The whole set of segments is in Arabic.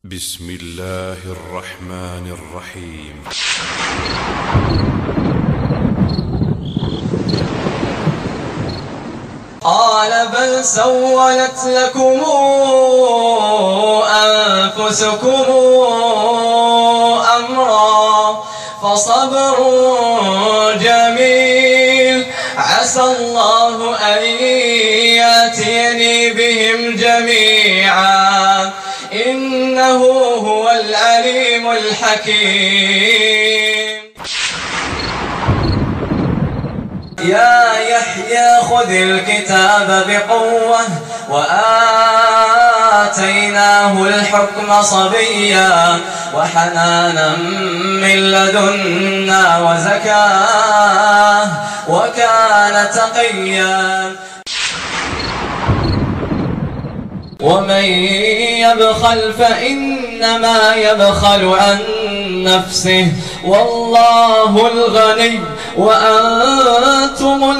بسم الله الرحمن الرحيم. قال بل سولت لكم أنفسكم أمرا فصبر جميل عسى الله أن يأتيني بهم جميعا إنه هو العليم الحكيم. يا يحيى خذ الكتاب بقوة وآتيناه الحكم صبيا وحنانا من لدنا وزكاة وكان تقيا. ومن يبخل فإنما يبخل عن نفسه والله الغني وأنتم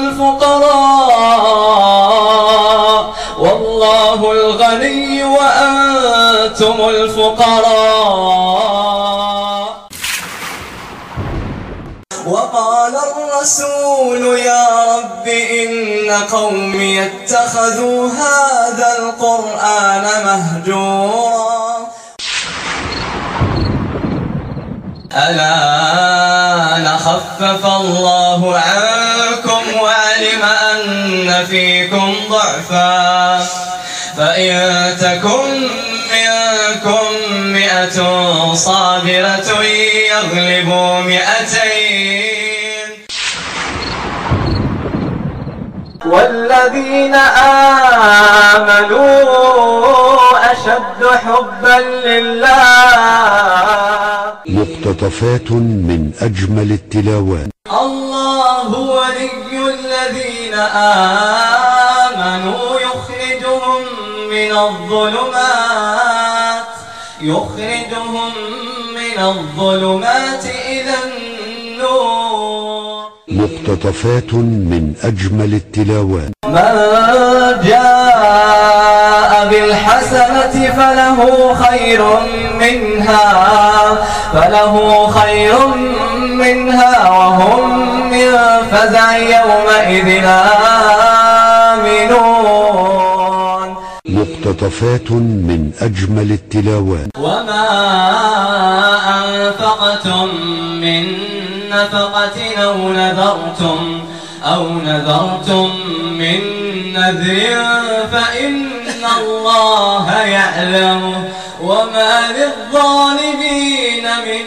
الفقراء والله الغني وأنتم الفقراء. وقال الرسول يا رب إن قومي اتخذوا هذا القرآن مهجورا الآن خفف الله عنكم وعلم أن فيكم ضعفا فإن تكن منكم 100 صابرة يغلبوا 200 والذين آمنوا أشد حبا لله. مقتطفات من أجمل التلاوات. الله ولي الذين آمنوا يخرجهم من الظلمات إلى النور. مقتطفات من أجمل التلاوات. من جاء بالحسنة فله خير منها وهم من فزع يومئذ آمنون. مقتطفات من أجمل التلاوات. وما أنفقتم من نفقة أو نذرتم من نذر فإن الله يعلمه وما للظالمين من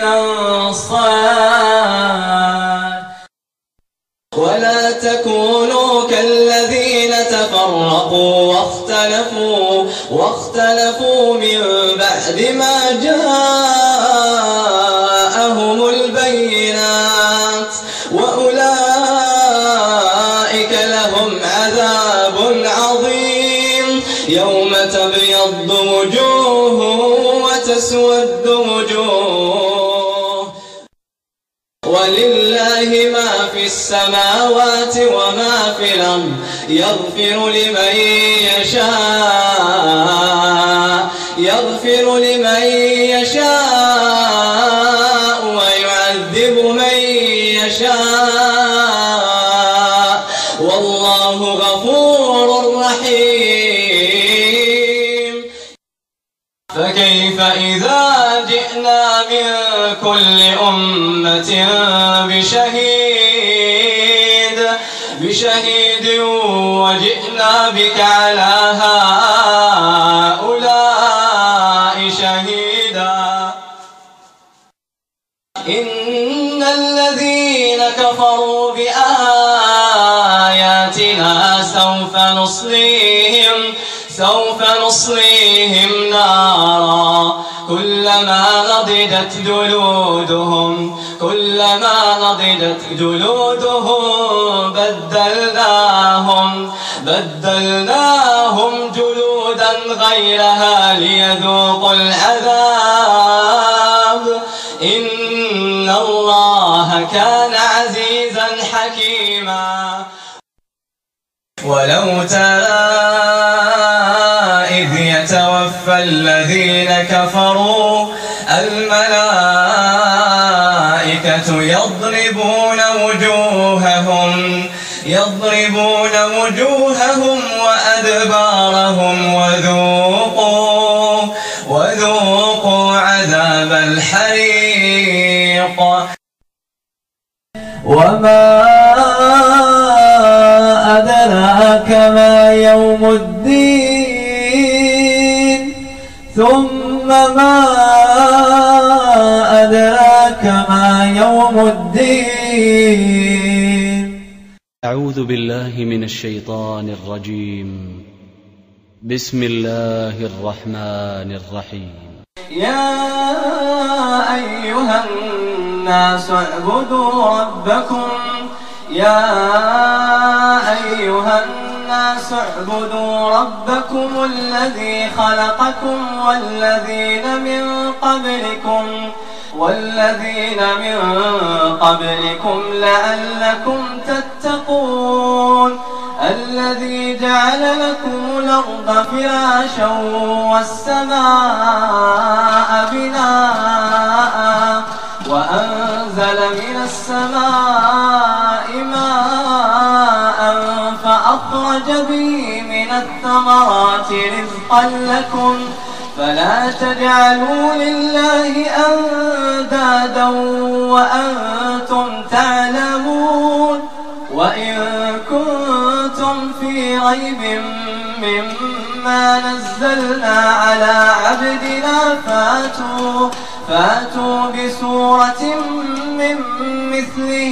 أنصار. ولا تكونوا كالذين تفرقوا واختلفوا من بعد ما جاءهم البينات وأولئك لهم عذاب عظيم يوم تبيض وجوه وتسود وجوه ولله ما في السماوات وما في الأرض يغفر لمن يشاء ويعذب من يشاء والله غفور رحيم. فكيف إذا جئنا من كل أمة بشهيد وجئنا بك على هؤلاء شهيدا. إن الذين كفروا بآياتنا سوف نصليهم نارا كلما نضجت جلودهم بدلناهم جلودا غيرها ليذوقوا العذاب إن الله كان عزيزا حكيما. ولو ترى إذ يتوفى الذين كفروا الملائكة يضربون وجوههم وأدبارهم وذوقوا عذاب الحريق. وما أدراك ما يوم الدين ثم ما أدراك ما يوم الدين. أعوذ بالله من الشيطان الرجيم. بسم الله الرحمن الرحيم. يا أيها الناس اعبدوا ربكم الذي خلقكم والذين من قبلكم لعلكم تتقون. الذي جعل لكم الأرض فراشا والسماء بناء وأنزل من السماء ماء فأخرج به من الثمرات رزقا لكم فلا تجعلوا لله أندادا وأنتم تعلمون. وإن كنتم في ريب مما نزلنا على عبدنا فاتوا بسورة من مثله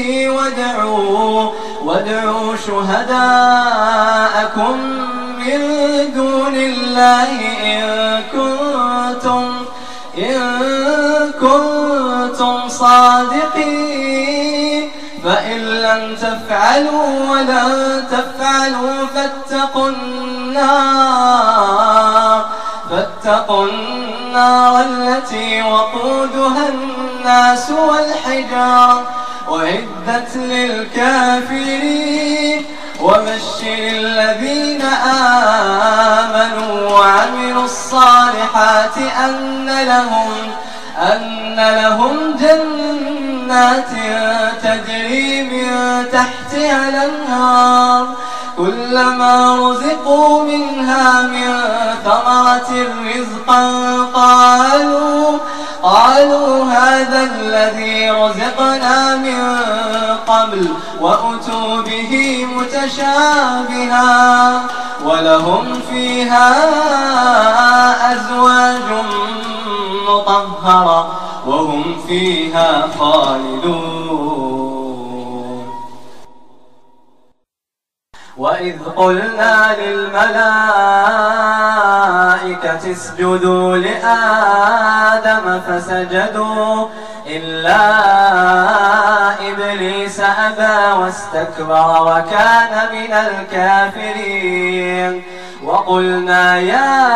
وادعوا شهداءكم من دون الله إن كنتم صادقين. فإن لم تفعلوا ولن تفعلوا فاتقوا النار التي وقودها الناس والحجارة أعدت للكافرين. وبشر الذين آمنوا وعملوا الصالحات أن لهم جنات تجري من تحتها الأنهار كلما رزقوا منها من ثمرة رزقا قالوا هذا الذي رزقنا من قبل وأتوا به متشابها ولهم فيها أزواج مطهرة وهم فيها خالدون. وإذ قلنا للملائكة اسجدوا لآدم فسجدوا إلا إبليس أبى واستكبر وكان من الكافرين. وقلنا يا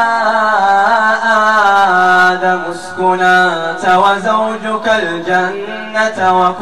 آدم اسكن أنت وزوجك الجنة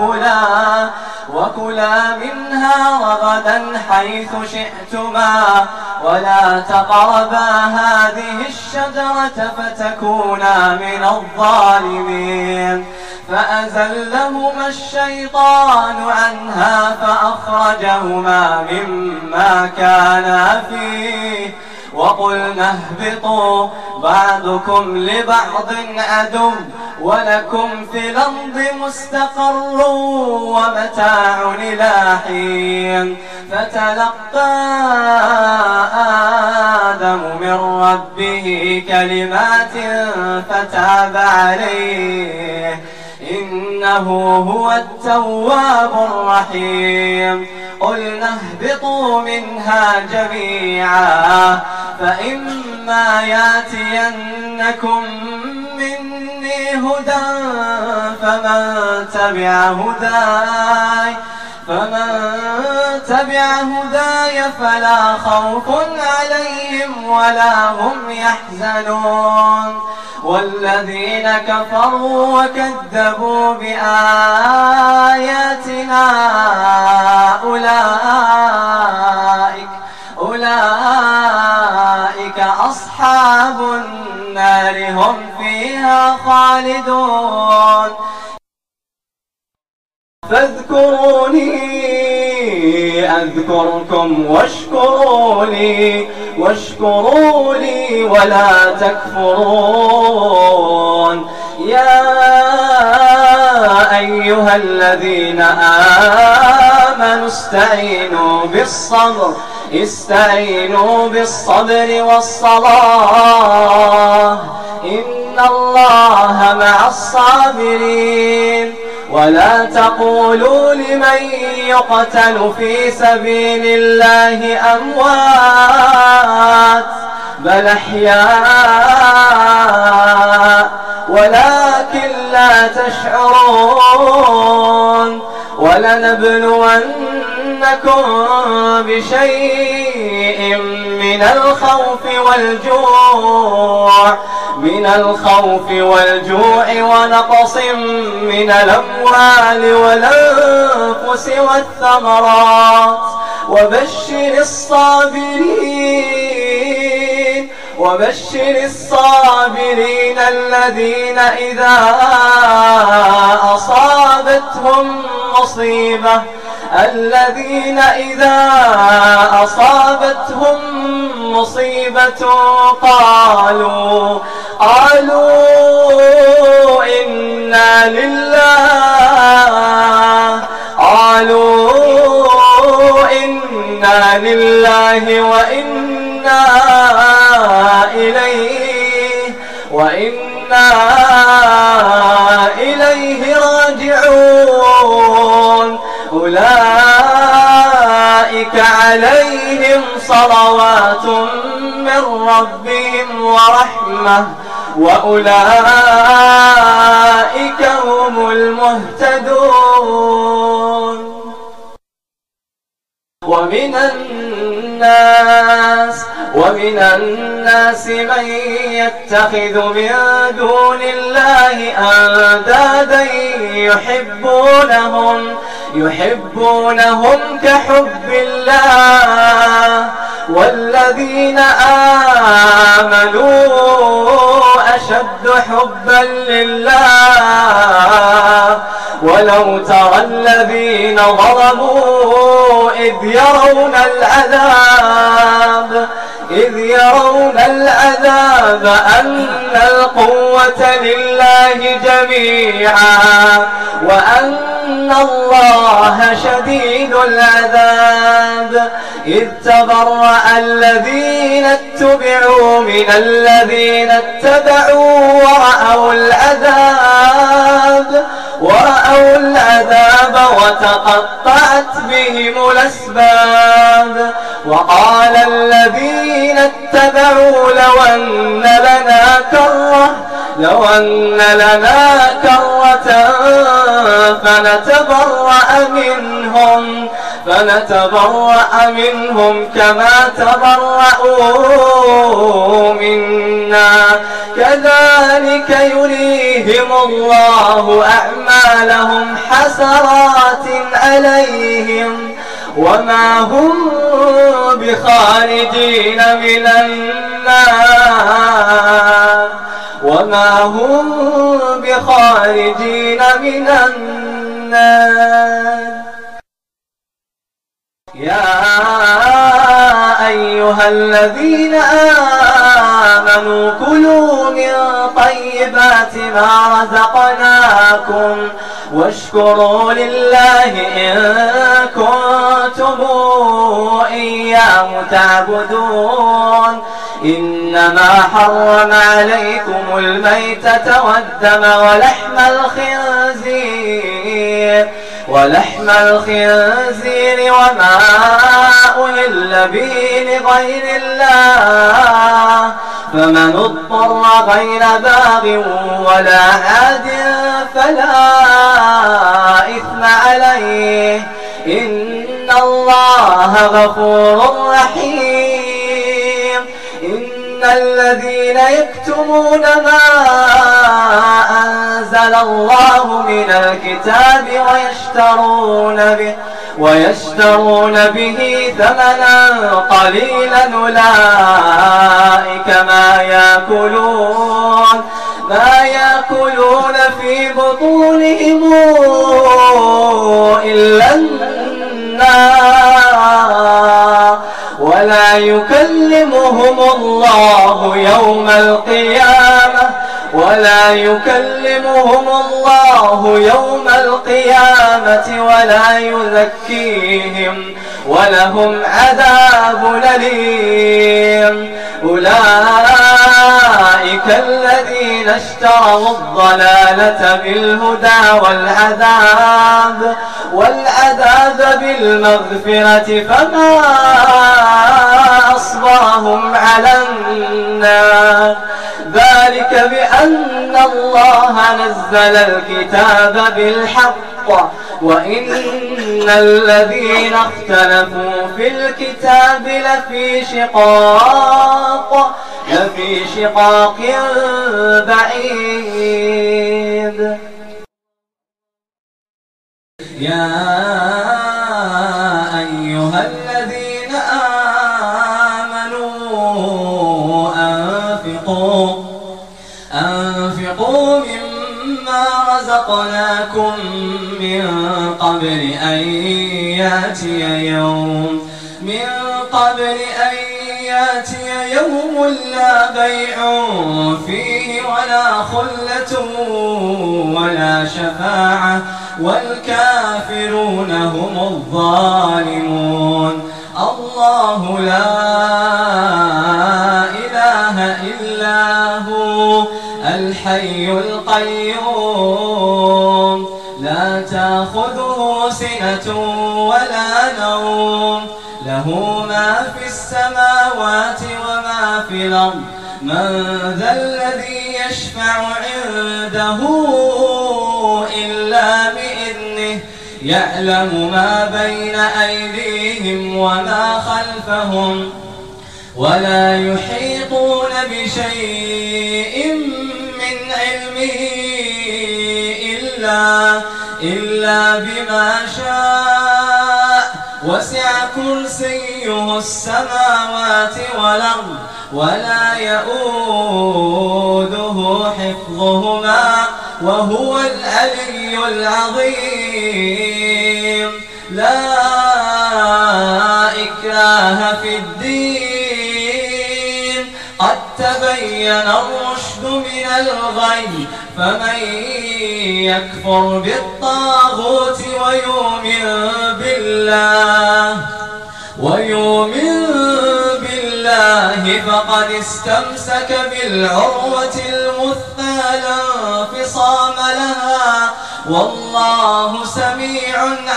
وكلا منها رغدا حيث شئتما ولا تقربا هذه الشجرة فتكونا من الظالمين. فأزلهما الشيطان عنها فأخرجهما مما كانا فيه وقلنا اهبطوا بعضكم لبعض عدو ولكم في الأرض مستقر ومتاع إلى حين. فتلقى آدم من ربه كلمات فتاب عليه إنه هو التواب الرحيم. قلنا اهبطوا منها جميعا فإما ياتينكم مني هدى فمن تبع هداي فلا خوف عليهم ولا هم يحزنون. والذين كفروا وكذبوا بآياتنا أولئك أصحاب النار هم فيها فيها خالدون فاذكروني أذكركم واشكروا لي ولا تكفرون يا أيها الذين آمنوا استعينوا بالصبر والصلاة إن الله مع الصابرين ولا تقولوا لمن يقتل في سبيل الله أموات بل أحياء ولكن لا تشعرون ولنبلونكم بشيء من الخوف والجوع ونقص من الأموال والأنفس والثمرات وبشر الصابرين الذين إذا أصابتهم مصيبة قالوا إنا لله وإنا إليه راجعون أولئك عليهم صلوات من ربهم ورحمة وأولئك هم المهتدون ومن الناس من يتخذ من دون الله أندادا يحبونهم كحب الله والذين آمنوا أشد حبا لله ولو ترى الذين ظلموا إذ يرون العذاب أن القوة لله جميعا وأن الله شديد العذاب إذ تبرأ الذين اتبعوا من الذين اتبعوا ورأوا العذاب وتقطعت بهم الأسباب وقال الذين اتبعوا لو أن لنا كرة فنتبرأ منهم كما تبرأوا منا كذلك يريهم الله أعمالهم حسرات عليهم وما هم بخارجين من النار يا أيها الذين آمنوا كلوا من طيبات ما رزقناكم واشكروا لله إن كنتم إياه تعبدون إنما حرم عليكم الميتة والدم ولحم الخنزير وما أهل به لغير الله فمن اضطر غير باغ ولا عاد فلا إثم عليه إن الله غفور رحيم إن الذين يكتمون ما أنزل الله من الكتاب ويشترون به ثمنا قليلا أولئك ما ما يأكلون في بطونهم إلا النار ولا يكلمهم الله يوم القيامة ولا يزكيهم ولهم عذاب أليم. أولئك الذين اشتروا الضلالة بالهدى والعذاب بالمغفرة فما أصبرهم على النار ذلك بأن الله نزل الكتاب بالحق وإن الذين اختلفوا في الكتاب لفي شقاق بعيد. يا أيها الذين آمنوا أنفقوا مما رزقناكم من قبل أن يأتي يوم لا بيع فيه ولا خلة ولا شفاعة والكافرون هم الظالمون. الله لا إله إلا هو الحي القيوم لا تأخذه سنة ولا نوم له ما في السماوات وما في الأرض من ذا الذي يشفع عنده إلا بإذنه يعلم ما بين أيديهم وما خلفهم ولا يحيطون بشيء من علمه إلا بما شاء وسع كرسيه السماوات والأرض ولا يؤوده حفظهما وهو العلي العظيم. لا إكراه في الدين قد تبين الرشد من الغي فمن يكفر بالطاغوت ويؤمن بالله فقد استمسك بالعروة الوثقى لا انفصام لها والله سميع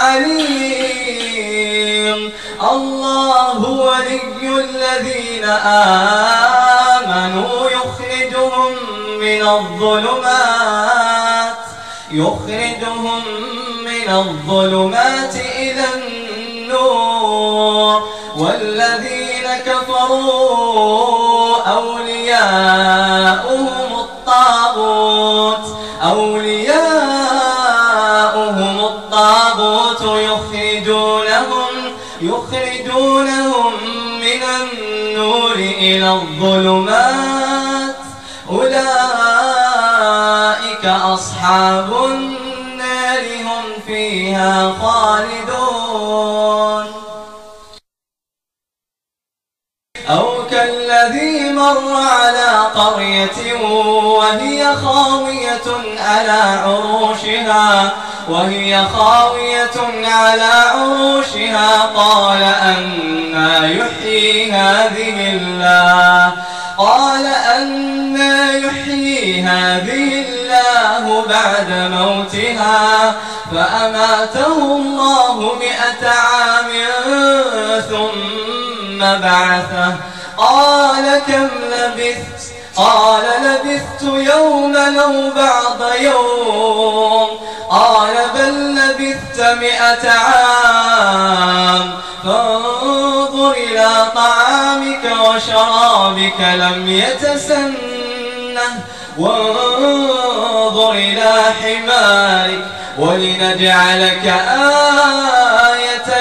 عليم. الله ولي الذين آمنوا يخرجهم من الظلمات إلى النور والذين كفروا أولياؤهم الطاغوت يخرجونهم من النور إلى الظلمات أولئك أصحاب النار هم فيها خالدون. أو كالذي مر على قرية وهي خاوية على عروشها قال أنى يحيي هذه الله بعد موتها فأماته الله 100 عام ثم بعثه قال كم لبثت قال لبثت يوما أو بعض يوم قال بل لبثت 100 عام فانظر إلى طعامك وشرابك لم يتسنه وانظر إلى حمارك ولنجعلك آية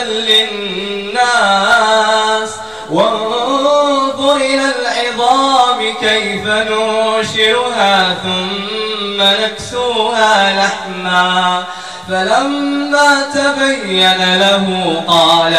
للناس وانظر إلى العظام كيف فنوشرها ثم نكسوها لحما فلما تبين له قال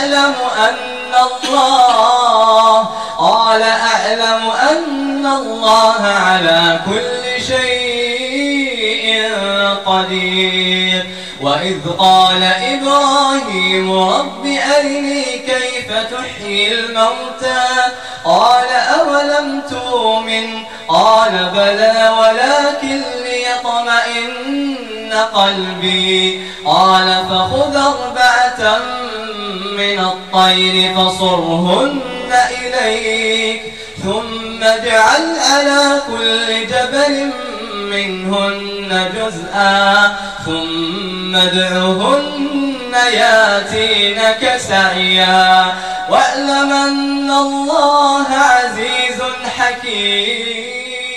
أعلم أن الله على كل شيء قدير. وإذ قال إبراهيم رب أرني كيف تحيي الموتى قال أولم تؤمن قال بلى ولكن ليطمئن قلبي قال فخذ 4 من الطير فصرهن إليك ثم اجعل على كل جبل منهن جزءا ثم ادعهن ياتينك سعيا واعلم أن الله عزيز حكيم.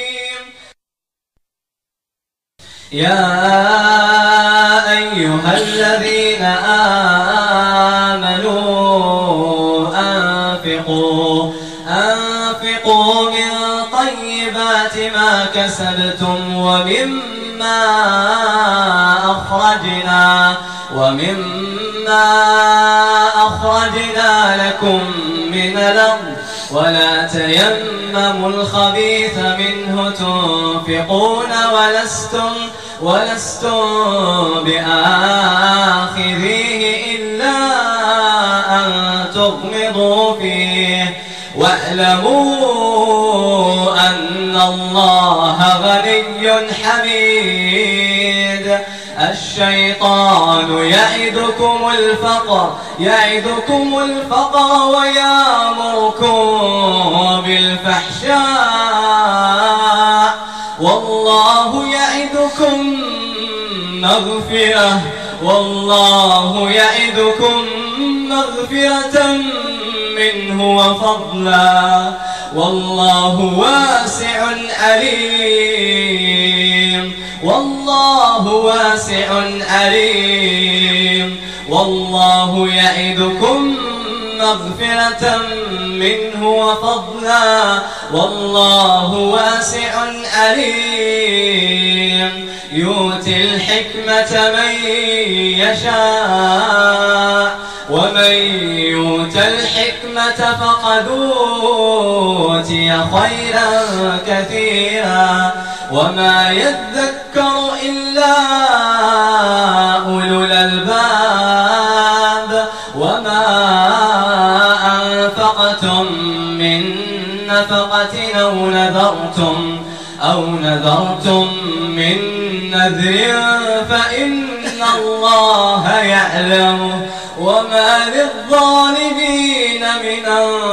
يا أيها الذين آمنوا أنفقوا من طيبات ما كسبتم ومما أخرجنا لكم من الأرض ولا تيمموا الخبيث منه تنفقون ولستم بآخذيه إلا أن تغمضوا فيه واعلموا أن الله غني حميد. الشيطان يعدكم الفقر ويأمركم بالفحشاء والله يعدكم مغفرة منه وفضلا والله واسع عليم. والله يعدكم مغفرة منه وفضلا والله واسع عليم. يؤتي الحكمة من يشاء ومن يؤت الحكمة فقد أوتي خيرا كثيرا وما يذكر إلا أولو الألباب. وما أنفقتم من نفقة أو نذرتم من نذر فإن الله يعلمه وما للظالمين من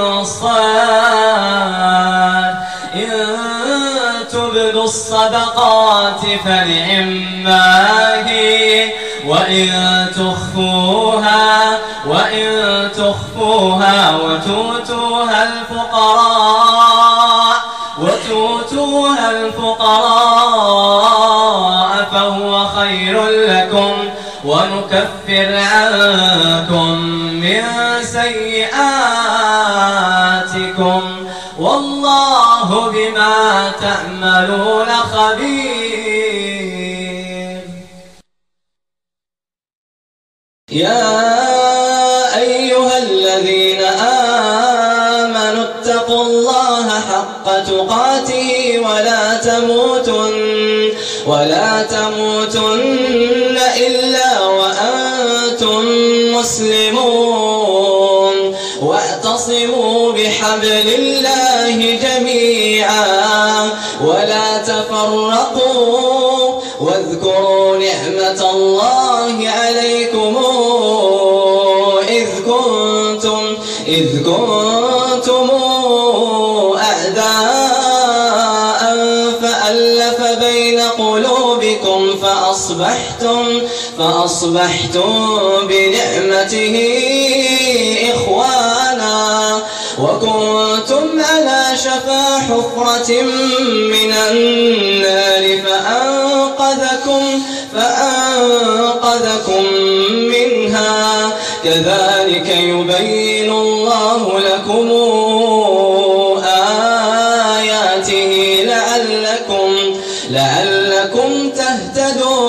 أنصار. إن تبدوا الصدقات فنعما هي وإن تخفوها وتؤتوها الفقراء فهو خير لكم ونكفر عنكم من سيئاتكم والله بما تعملون خبير. يا أيها الذين آمنوا اتقوا الله حق تقاته ولا تموتن إلا وأنتم مسلمون. واعتصموا بحبل الله جميعا ولا تفرقوا واذكروا نعمة الله عليكم إذ كنتم أعداء فألف بين قلوبكم فأصبحتم بنعمته إخوانا وكنتم على شفا حفرة من النار فأنقذكم منها كذلك يبين الله لكم آياته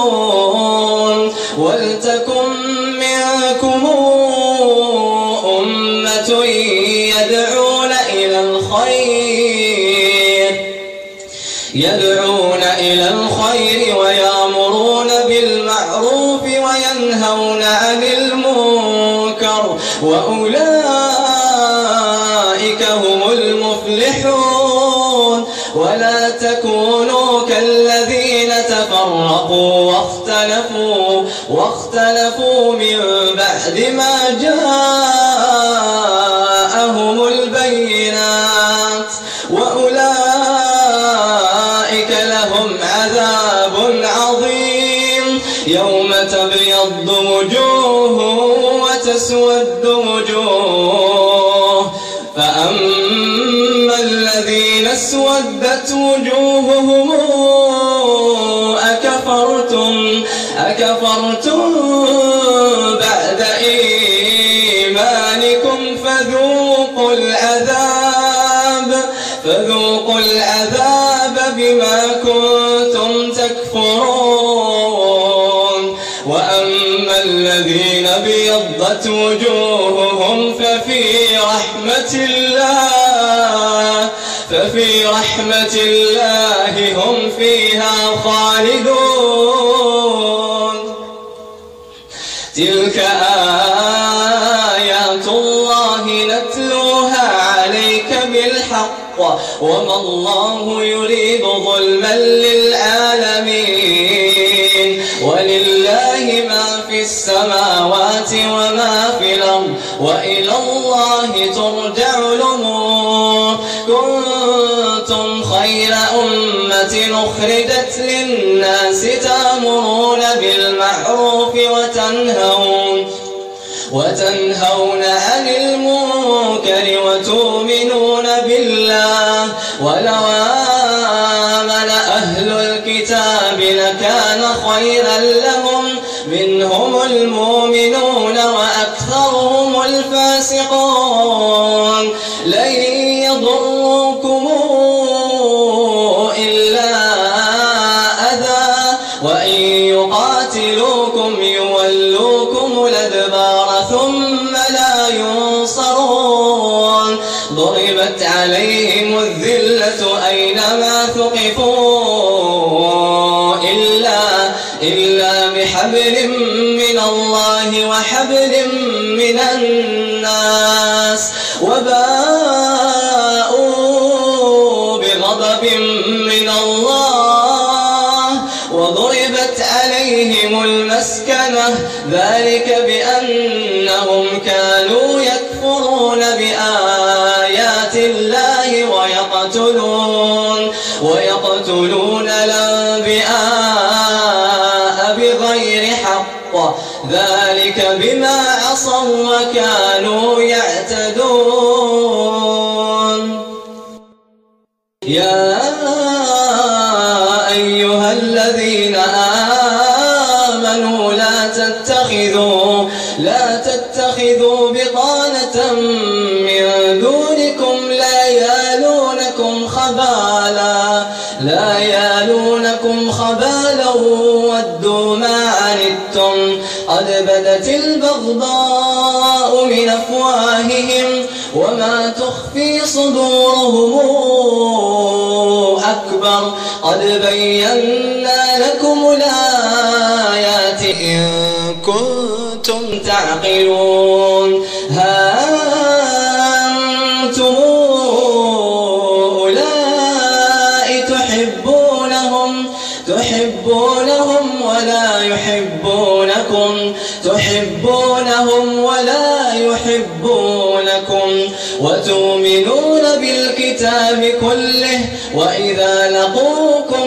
تفلحون ولتكن منكم أمة يدعون إلى الخير ويأمرون بالمعروف وينهون عن المنكر وأولئك هم المفلحون ولا تكونوا كالذين تفرقوا واختلفوا من بعد ما جاءهم البينات وأولئك لهم عذاب عظيم يوم تبيض وجوه وتسود وجوه فأما الذين اسودت وجوههم أكفرتم بعد إيمانكم فذوقوا العذاب بما كنتم تكفرون وأما الذين ابيضت وجوههم ففي رحمة الله هم فيها خالدون تلك آيات الله نتلوها عليك بالحق وما الله يريد ظلما للعالمين ولله ما في السماوات وما في الأرض وإلى الله ترجع الأمور كنتم خير أمة أخرجت للناس تأمرون بالمعروف وتنهون عن المنكر وتؤمنون بالله ولو آمن أهل الكتاب لكان خيرا لهم منهم المؤمنون وأكثرهم الفاسقون لن يضروكم إلا أذى وإن يقاتلوكم يولوكم الأدبار ثم لا ينصرون ضربت عليهم الذلة أينما ثقفوا إلا بحبل من الله وحبل من الناس وباءوا بغضب من الله وضربت عليهم المسكنة ذلك بأنهم كانوا يكفرون بآيات الله ويقتلون الأنبياء بغير حق ذلك بما عصوا وكانوا يعتدون يا أيها الذين آمنوا لا تتخذوا بطانة من دونكم لا يالونكم خبالا ودوا ما عنتم قد بدت البغضاء من أفواههم وما تخفي صدورهم أكبر قد بينا لكم الآيات إن كنتم تعقلون ها أنتم أولئك تحبونهم ولا يحبونكم وتؤمنون بالكتاب كله وإذا لقوكم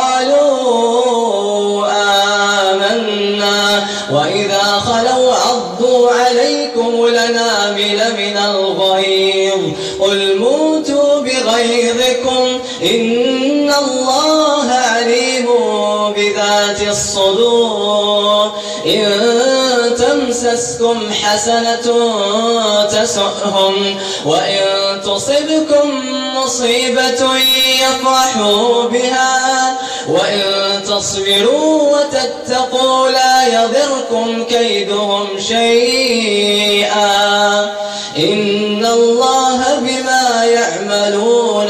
قالوا آمنا وإذا خلوا عضوا عليكم الأنامل من الغيظ قل موتوا بغيظكم إن الله عليم بذات الصدور إن تمسسكم حسنة تسؤهم وإن تصبكم مصيبة يفرحوا بها وإن تصبروا تتقوا لا يضركم كيدهم شيئا إن الله بما يعملون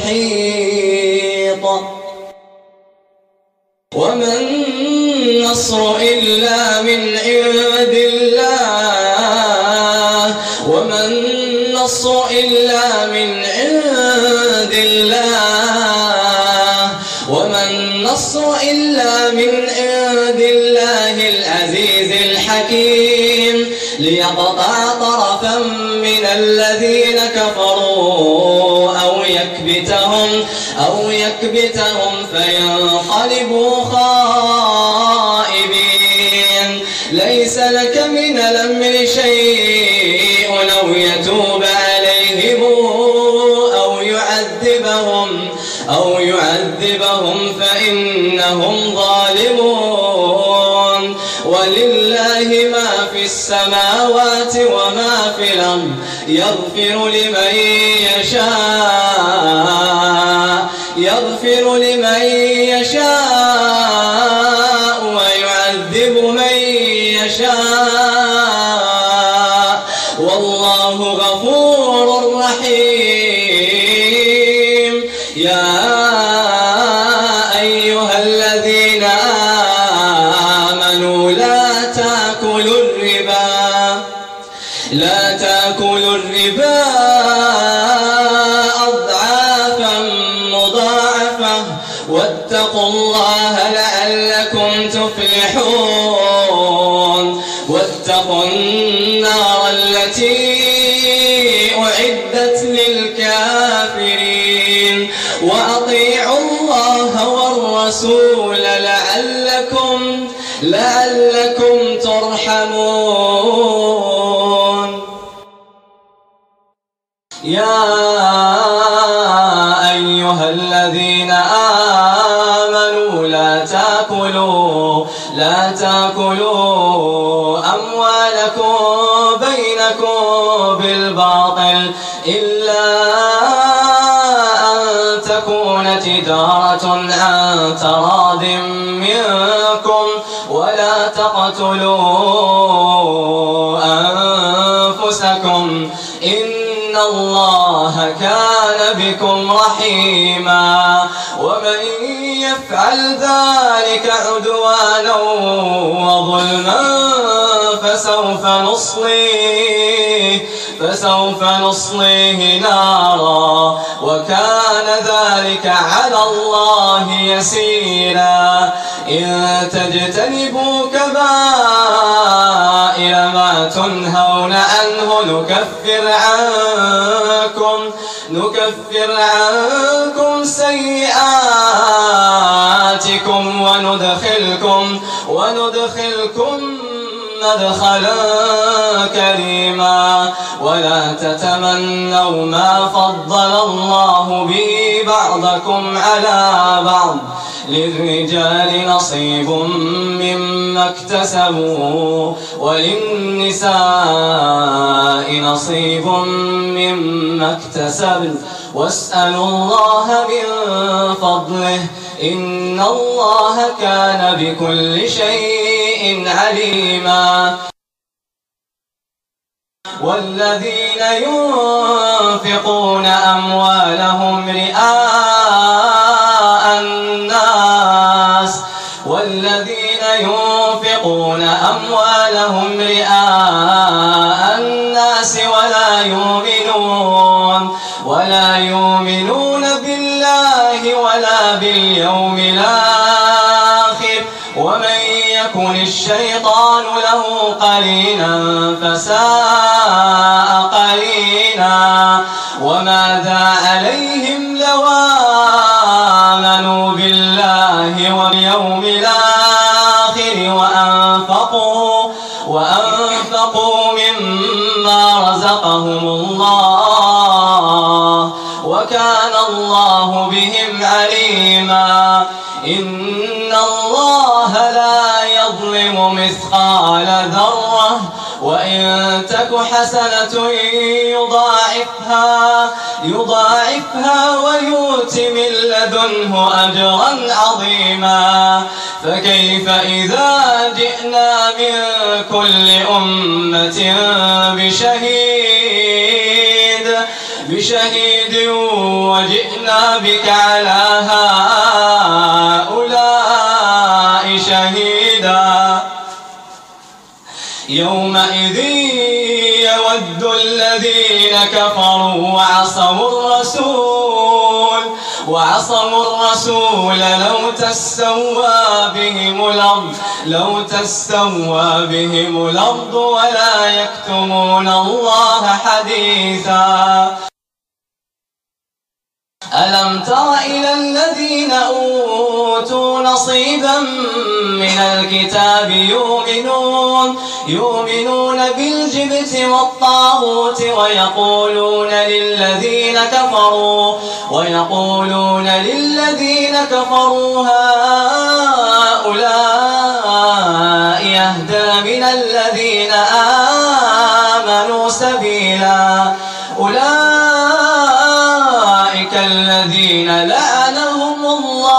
محيط. وما النصر إلا من عند الله وما النصر إلا من عند الله وما النصر إلا من عند الله العزيز الحكيم ليقطع طرفا من الذين كفروا أو يكبتهم فينقلبوا خائبين. ليس لك من الأمر شيء أو يتوب عليهم أو يعذبهم فإنهم ظالمون. ولله ما في السماوات وما في الأرض يغفر لمن يشاء ويعذب من يشاء والله غفور رحيم. يا أيها الذين آمنوا لا تأكلوا الربا أضعافا مضاعفة واتقوا الله لعلكم تفلحون. واتقوا النار التي أعدت للكافرين وأطيعوا الله والرسول لعلكم ترحمون. يا أيها الذين آمنوا لا تأكلوا أموالكم بينكم بالباطل إلا أن تكون تجارة عن تراض منكم ولا تقتلوا أنفسكم إن الله كان بكم رحيما. ومن يفعل ذلك عدوانا وظلما فسوف نصليه نارا وكان ذلك على الله يسيرا. إن تجتنبوا كبائر ما تنهون عنه نكفر عنكم سيئاتكم وندخلكم مدخلا كريما. ولا تتمنوا ما فضل الله به بعضكم على بعض للرجال نصيب مما اكتسبوا وللنساء نصيب مما اكتسبن واسألوا الله من فضله إن الله كان بكل شيء عليما. والذين ينفقون أموالهم رئاء الناس ولا يؤمنون بالله ولا باليوم الآخر ومن يكن الشيطان له قرينا فساء قرينا. وماذا عليهم لو آمنوا بالله واليوم الآخر وأنفقوا مما رزقهم الله وكان الله بهم عليما. إن الله لا يظلم مثقال ذرة وإن وإن تك حسنة يضاعفها ويؤت من لدنه أجرا عظيما. فكيف إذا جئنا من كل أمة بشهيد وجئنا بك على هؤلاء شهيدا. يومئذ يود الذين كفروا وعصوا الرسول لو تستوى بهم الأرض ولا يكتمون الله حديثا. ألم تر إلى الذين أوتوا نصيبا من الكتاب يؤمنون بالجبت والطاغوت ويقولون للذين كفروا هؤلاء يهدى من الذين آمنوا سبيلا. أولئك الذين لعنهم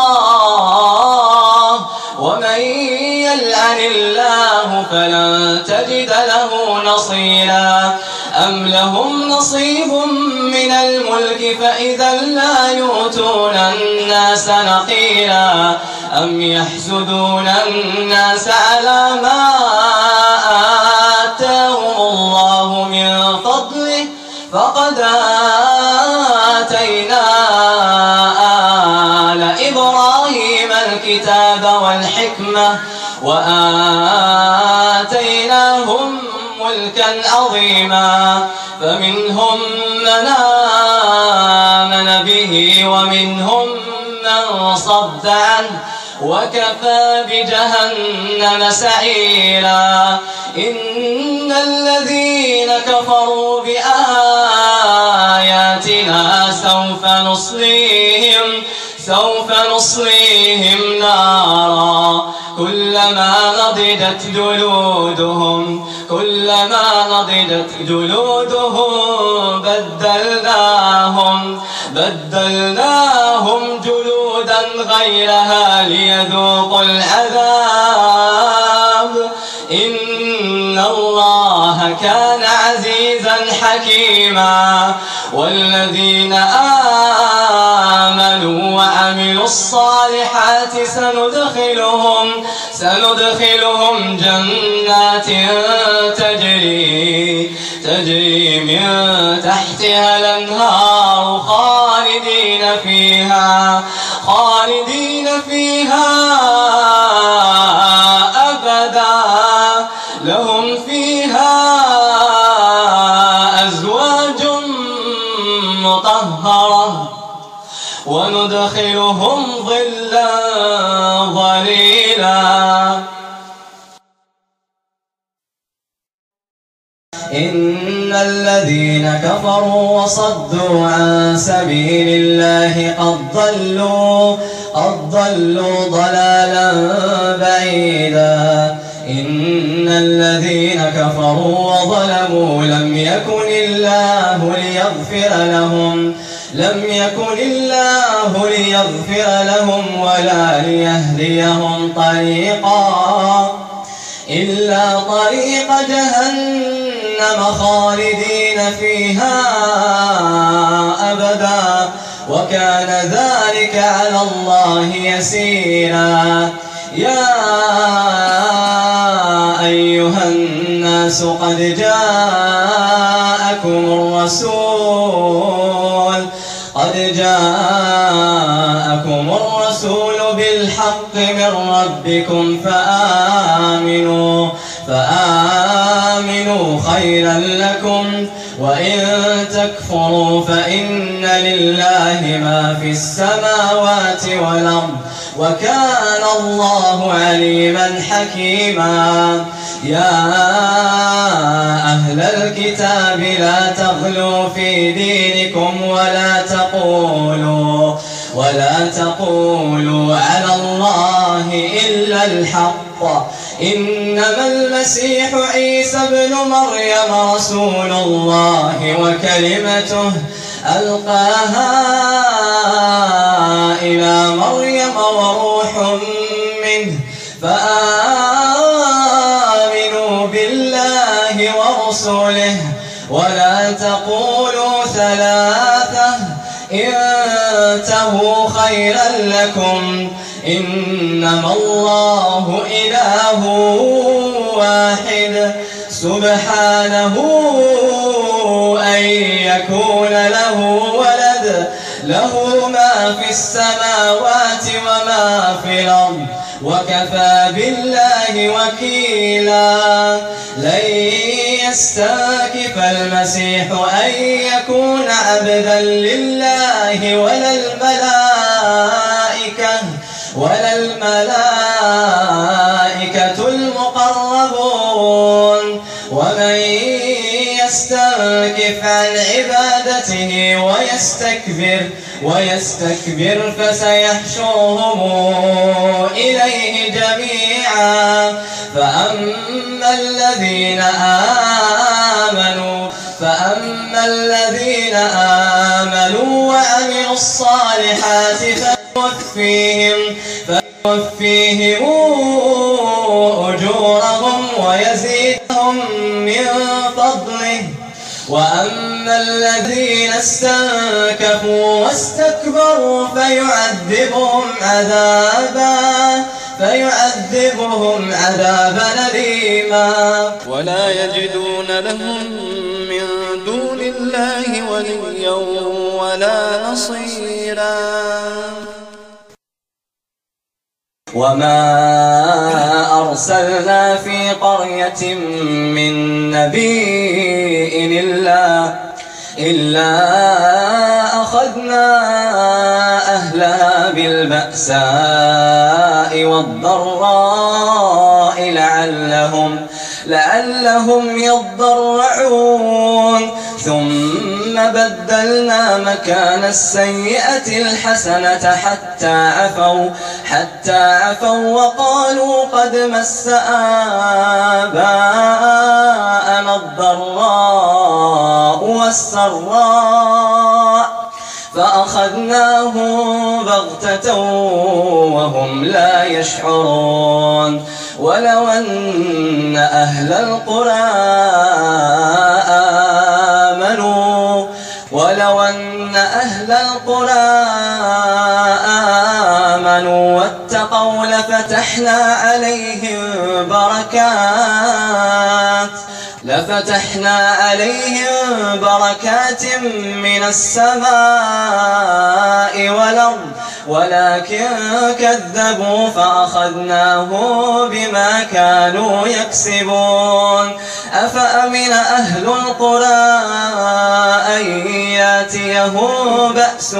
الله ومن يلعن الله فلن تجد له نصيرا. أم لهم نصيب من الملك فإذا لا يؤتون الناس نقيرا. أم يحسدون الناس على ما آتاهم الله من فضله فقد آتينا آل إبراهيم الكتاب والحكمة وآتيناهم ملكا عظيما. فمنهم من آمن به ومنهم من صد عنه وكفى بجهنم سعيرا. إن الذين كفروا بآياتنا سوف نصليهم نارا كلما نضجت جلودهم بدلناهم جلودا غيرها ليذوقوا العذاب. إن الله كان عزيزا حكيما. والذين آمنوا وعملوا الصالحات سندخلهم جنات تجري من تحتها الأنهار خالدين فيها أبدا. لهم فيها أزواج مطهرة وندخلهم ظلا ظليلا. إن الذين كفروا وصدوا عن سبيل الله قد ضلوا ضلالا بعيدا. إن الذين كفروا وظلموا لم يكن الله ليغفر لهم ولا ليهديهم طريقا إلا طريق جهنم خالدين فيها أبدا وكان ذلك على الله يسيرا. يا أيها الناس قد جاءكم الرسول بالحق من ربكم فآمنوا خيرا لكم وإن تكفروا فإن لله ما في السماوات والأرض وكان الله عليما حكيما. يا أهل الكتاب لا تغلوا في دينكم ولا تقولوا على الله إلا الحق إنما المسيح عيسى ابن مريم رسول الله وكلمته ألقاها إلى مريم وروح منه فآمنوا بالله ورسله ولا تقولوا ثلاثة انتهوا خيرا لكم إنما الله إله واحد سبحانه أن يكون له ولد له ما في السماوات وما في الأرض وكفى بالله وكيلا لن يستنكف المسيح أن يكون عبدا لله ولا الملائكة المقربون ومن يستنكف عن عبادته ويستكبر فسيحشرهم إليه جميعا فأما الذين آمنوا وعملوا الصالحات فيوفيهم أجورهم ويزيدهم من فضله وأما الذين استنكفوا واستكبروا فيعذبهم عذابا أليما ولا يجدون لهم من دون الله وليا ولا نصيرا وما أرسلنا في قرية من نبي إلا أخذنا أهلها بالبأساء والضراء لعلهم يضرعون ثم بدلنا مكان السيئة الحسنة حتى عفوا وقالوا قد مس آباءنا الضراء والسراء فأخذناهم بغتة وهم لا يشعرون ولو أن أهل القرى آمنوا واتقوا لفتحنا عليهم بركات من السماء والأرض ولكن كذبوا فأخذناهم بما كانوا يكسبون أفأمن أهل القرى أن يأتيهم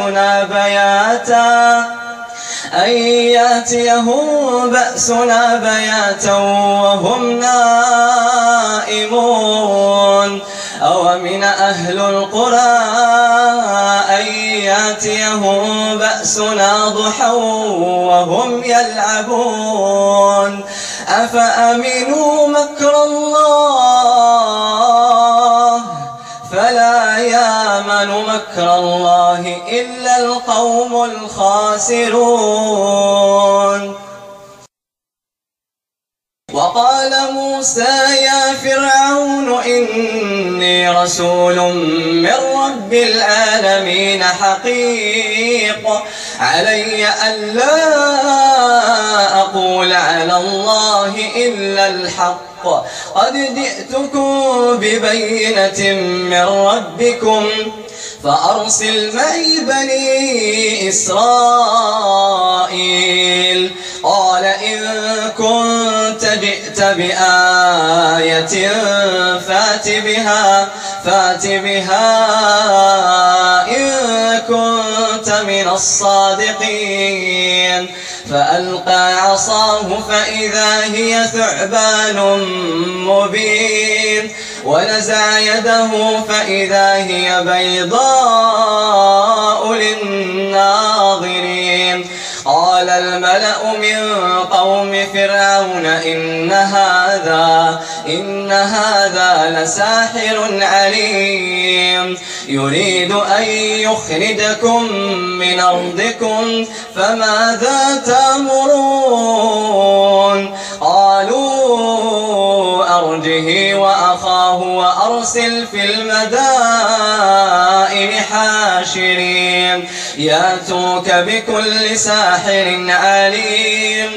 بأسنا بياتا وهم نائمون أومن أهل القرى أن يأتيهم بأسنا ضحى وهم يلعبون أفأمنوا مكر الله فلا يامن مكر الله إلا القوم الخاسرون وقال موسى يا فرعون إني رسول من رب العالمين حقيق علي ألا أقول على الله إلا الحق قد جئتكم ببينة من ربكم فأرسل معي بني إسرائيل قال إن كنت جئت بآية فات بها إن كنت من الصادقين فألقى عصاه فإذا هي ثعبان مبين ونزع يده فإذا هي بيضاء للناظرين قال الملأ من قوم فرعون إن هذا لساحر عليم يريد أن يخرجكم من أرضكم فماذا تأمرون قالوا أرجه وأخاه وأرسل في المدائن حاشرين ياتوك بكل ساحر عليم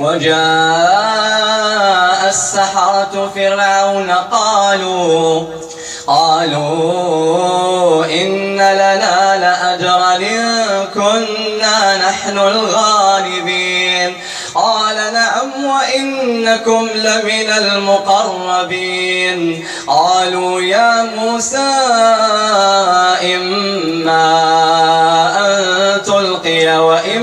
وجاء السحرة فرعون قالوا إن لنا لأجرا إن كنا نحن الغالبين قال نعم وإنكم لمن المقربين قالوا يا موسى إما أن تلقي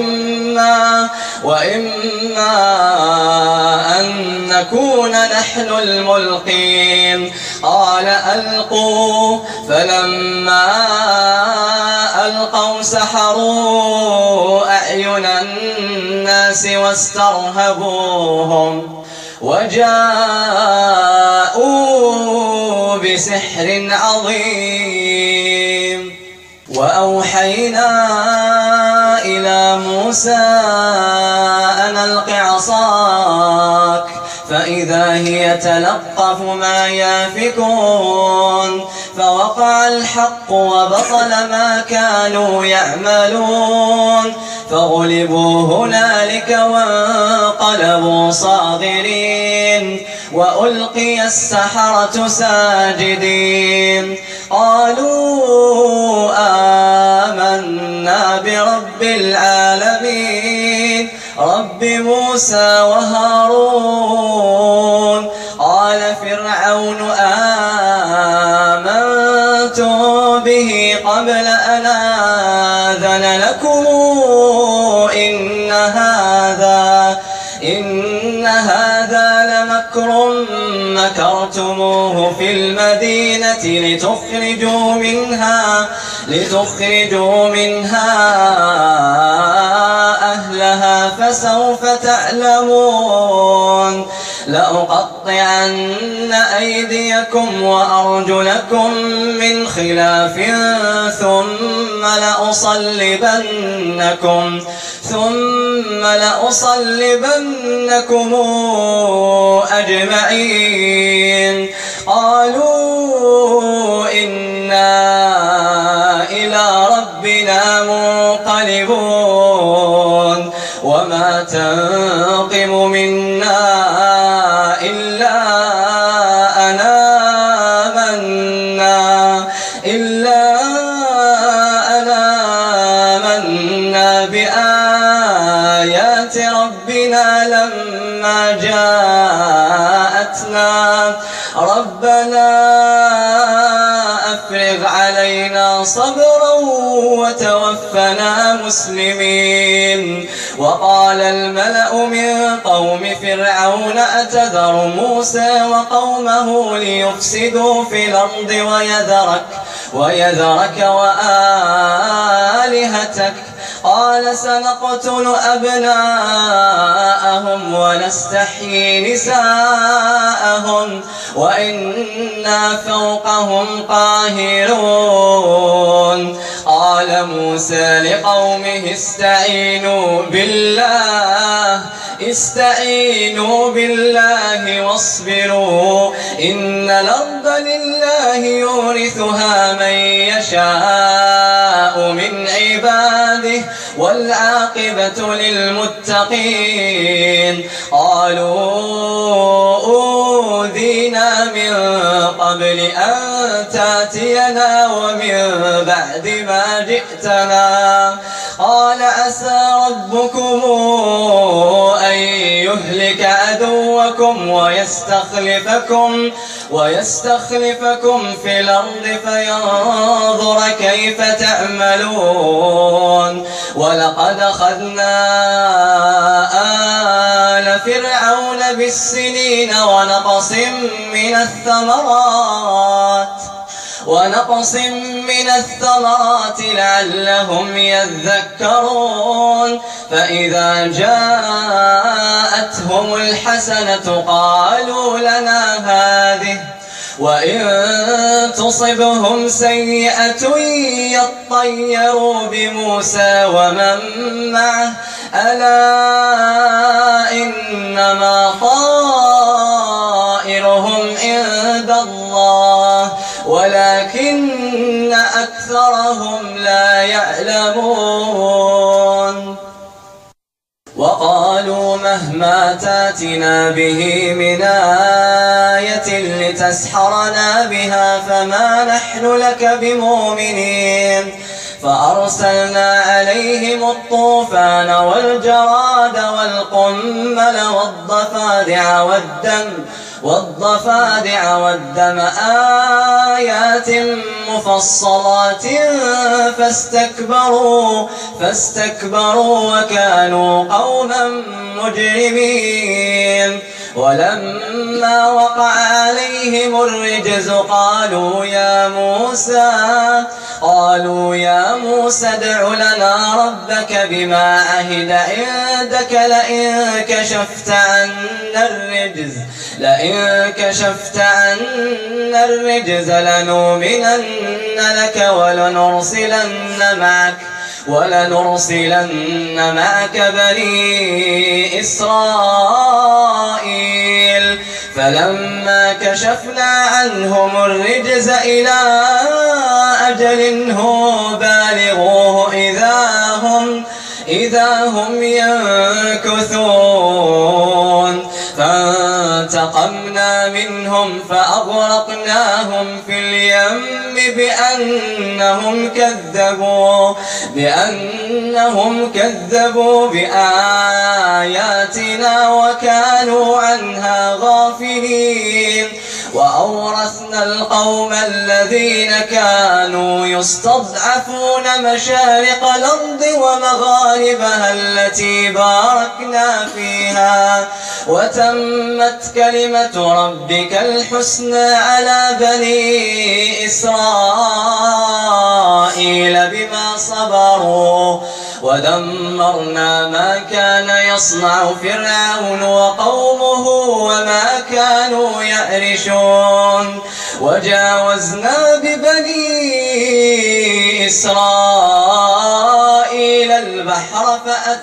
وإما أن نكون نحن الملقين قال ألقوا فلما ألقوا سحروا أعين الناس واسترهبوهم وجاءوا بسحر عظيم وأوحينا إلى موسى أن ألق عصاك فإذا هي تلقف ما يافكون فوقع الحق وبطل ما كانوا يعملون فغلبوا هنالك وانقلبوا صاغرين وألقي السحرة ساجدين قالوا آمنا برب العالمين رب موسى وهارون قال فرعون آمنتم به قبل أن آذن لكم إن هذا لمكر مكرتموه في المدينة لتخرجوا منها أهلها فسوف تعلمون لأقطعن أيديكم وأرجلكم من خلاف ثم لأصلبنكم أجمعين قالوا إنا إلى ربنا منقلبون وما تنقم منا إلا أن آمنا بآيات ربنا لما جاءتنا ربنا أفرغ علينا صبرا وتوفنا مسلمين وقال الملأ من قوم فرعون أتذر موسى وقومه ليفسدوا في الأرض ويذرك وآلهتك قال سنقتل أبناءهم ونستحيي نساءهم وإنا فوقهم قاهرون قال موسى لقومه استعينوا بالله واصبروا إن الأرض لله يورثها من يشاء من عباده والعاقبة للمتقين قالوا أوذينا من قبل أن تأتينا ومن بعد ما جئتنا قال عسى ربكم أن يهلك عدوكم ويستخلفكم في الأرض فينظر كيف تعملون ولقد أخذنا آل فرعون بالسنين ونقص من الثمرات ونقص من الثمرات لعلهم يذكرون فإذا جاءتهم الحسنة قالوا لنا هذه وإن تصبهم سيئة يطيروا بموسى ومن معه ألا إنما طائرهم عند الله ولكن أكثرهم لا يعلمون وقالوا مهما تاتنا به من آية لتسحرنا بها فما نحن لك بمؤمنين فأرسلنا عليهم الطوفان والجراد والقمل والضفادع والدم آيات مفصلات فاستكبروا وكانوا قوما مجرمين ولما وقع عليهم الرجز قالوا يا موسى ادع لنا ربك بما عهد عندك لئن كشفت عنا الرجز لنؤمنن لك ولنرسلن معك بني إسرائيل فلما كشفنا عنهم الرجز إلى أجل هم بالغوه إذا هم ينكثون فانتقمنا منهم فأغرقناهم في اليم بأنهم كذبوا بآياتنا وكانوا عنها غافلين وأورثنا القوم الذين كانوا يستضعفون مشارق الأرض ومغاربها التي باركنا فيها وتمت كلمة ربك الحسنى على بني إسرائيل بما صبروا ودمرنا ما كان يصنع فرعون وقومه وما كانوا يعرشون وجاوزنا ببني إسرائيل البحر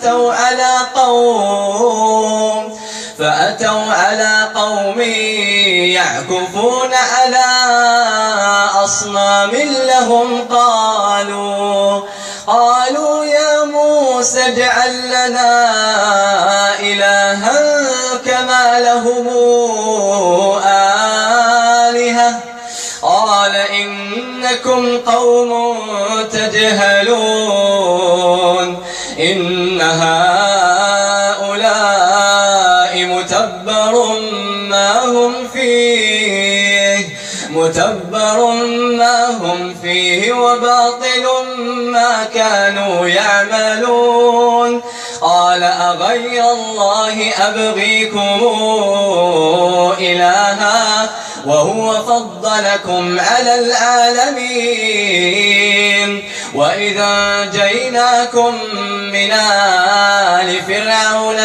فأتوا على قوم يعكفون على أصنام لهم قالوا يا موسى اجعل لنا إلها كما لهم آلهة قال إنكم قوم تجهلون إن هؤلاء متبر ما هم فيه وباطل ما كانوا يعملون قال أغير الله أبغيكم إلها وهو فضلكم على العالمين وإذا جئناكم من آل فرعون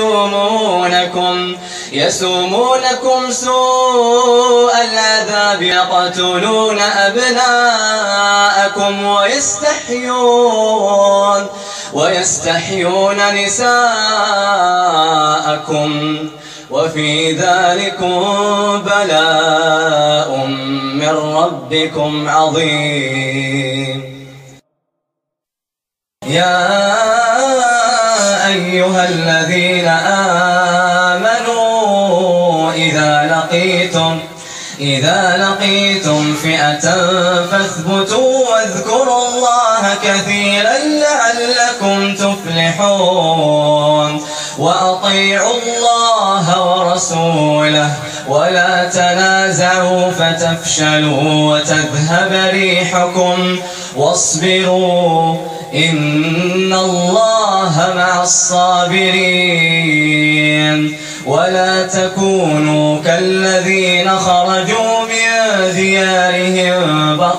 يسومونكم سوء العذاب يقتلون أبناءكم ويستحيون نساءكم وفي ذلكم بلاء من ربكم عظيم يا أيها الذين آمنوا إذا لقيتم فئة فاثبتوا واذكروا الله كثيرا لعلكم تفلحون وأطيعوا الله ورسوله ولا تنازعوا فتفشلوا وتذهب ريحكم واصبروا إن الله مع الصابرين ولا تكونوا كالذين خرجوا من ديارهم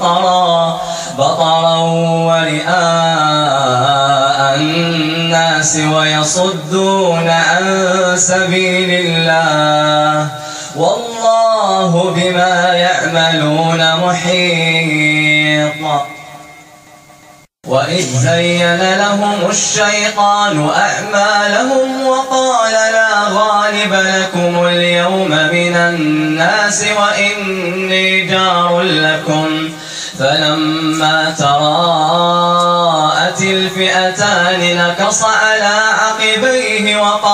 سبيل الله والله بما يعملون محيط. وإذ زين لهم الشيطان أعمالهم وقال لا غالب لكم اليوم من الناس وإني جار لكم فلما تراءت الفئتان نكص على عقبيه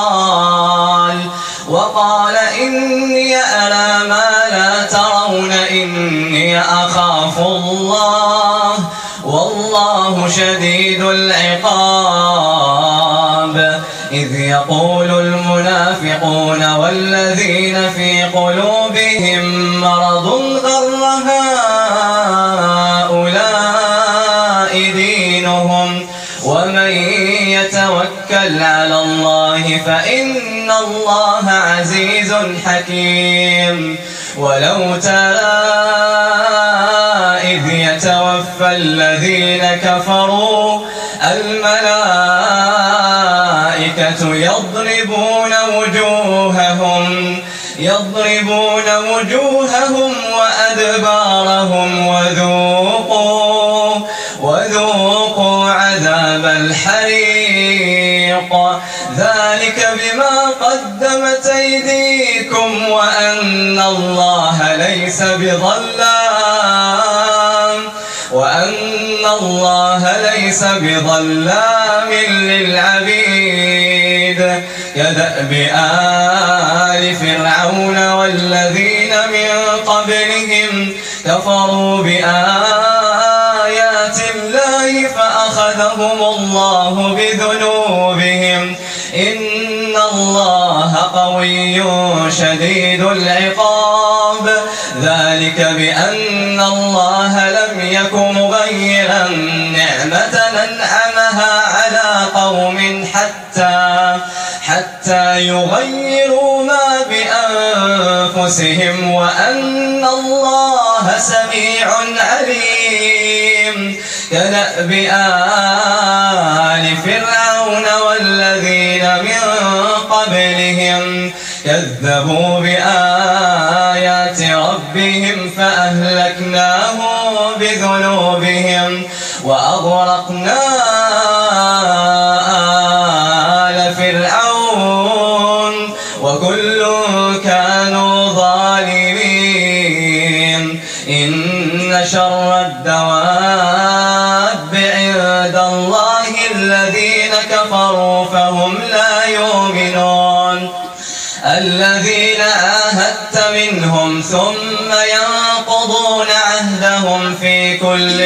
وقال إني أرى ما لا ترون إني أخاف الله والله شديد العقاب. إذ يقول المنافقون والذين في قلوبهم مرض غر هؤلاء دينهم ومن يتوكل على الله فإن الله عزيز حكيم. ولو ترى إذ يتوفى الذين كفروا الملائكة يضربون وجوههم وأدبارهم وذوقوا عذاب الحريق ذلك بما قدمت أيديكم وأن الله ليس بظلام للعبيد. كدأب آل فرعون والذين من قبلهم كفروا بآيات الله فأخذهم الله بذنوبهم إن الله قوي شديد العقاب. ذلك بأن الله لم يك مغيرا نعمة أنعمها على قوم حتى يغيروا ما بأنفسهم وأن الله سميع عليم. كدأب آل فرعون والذين من قبلهم كذبوا بآيات ربهم فأهلكناهم بذنوبهم وأغرقنا آل فرعون وكل كانوا ظالمين. إن شر الدواب عند الله الذين كفروا فهم لا يؤمنون. الذين عاهدت منهم ثم ينقضون عهدهم في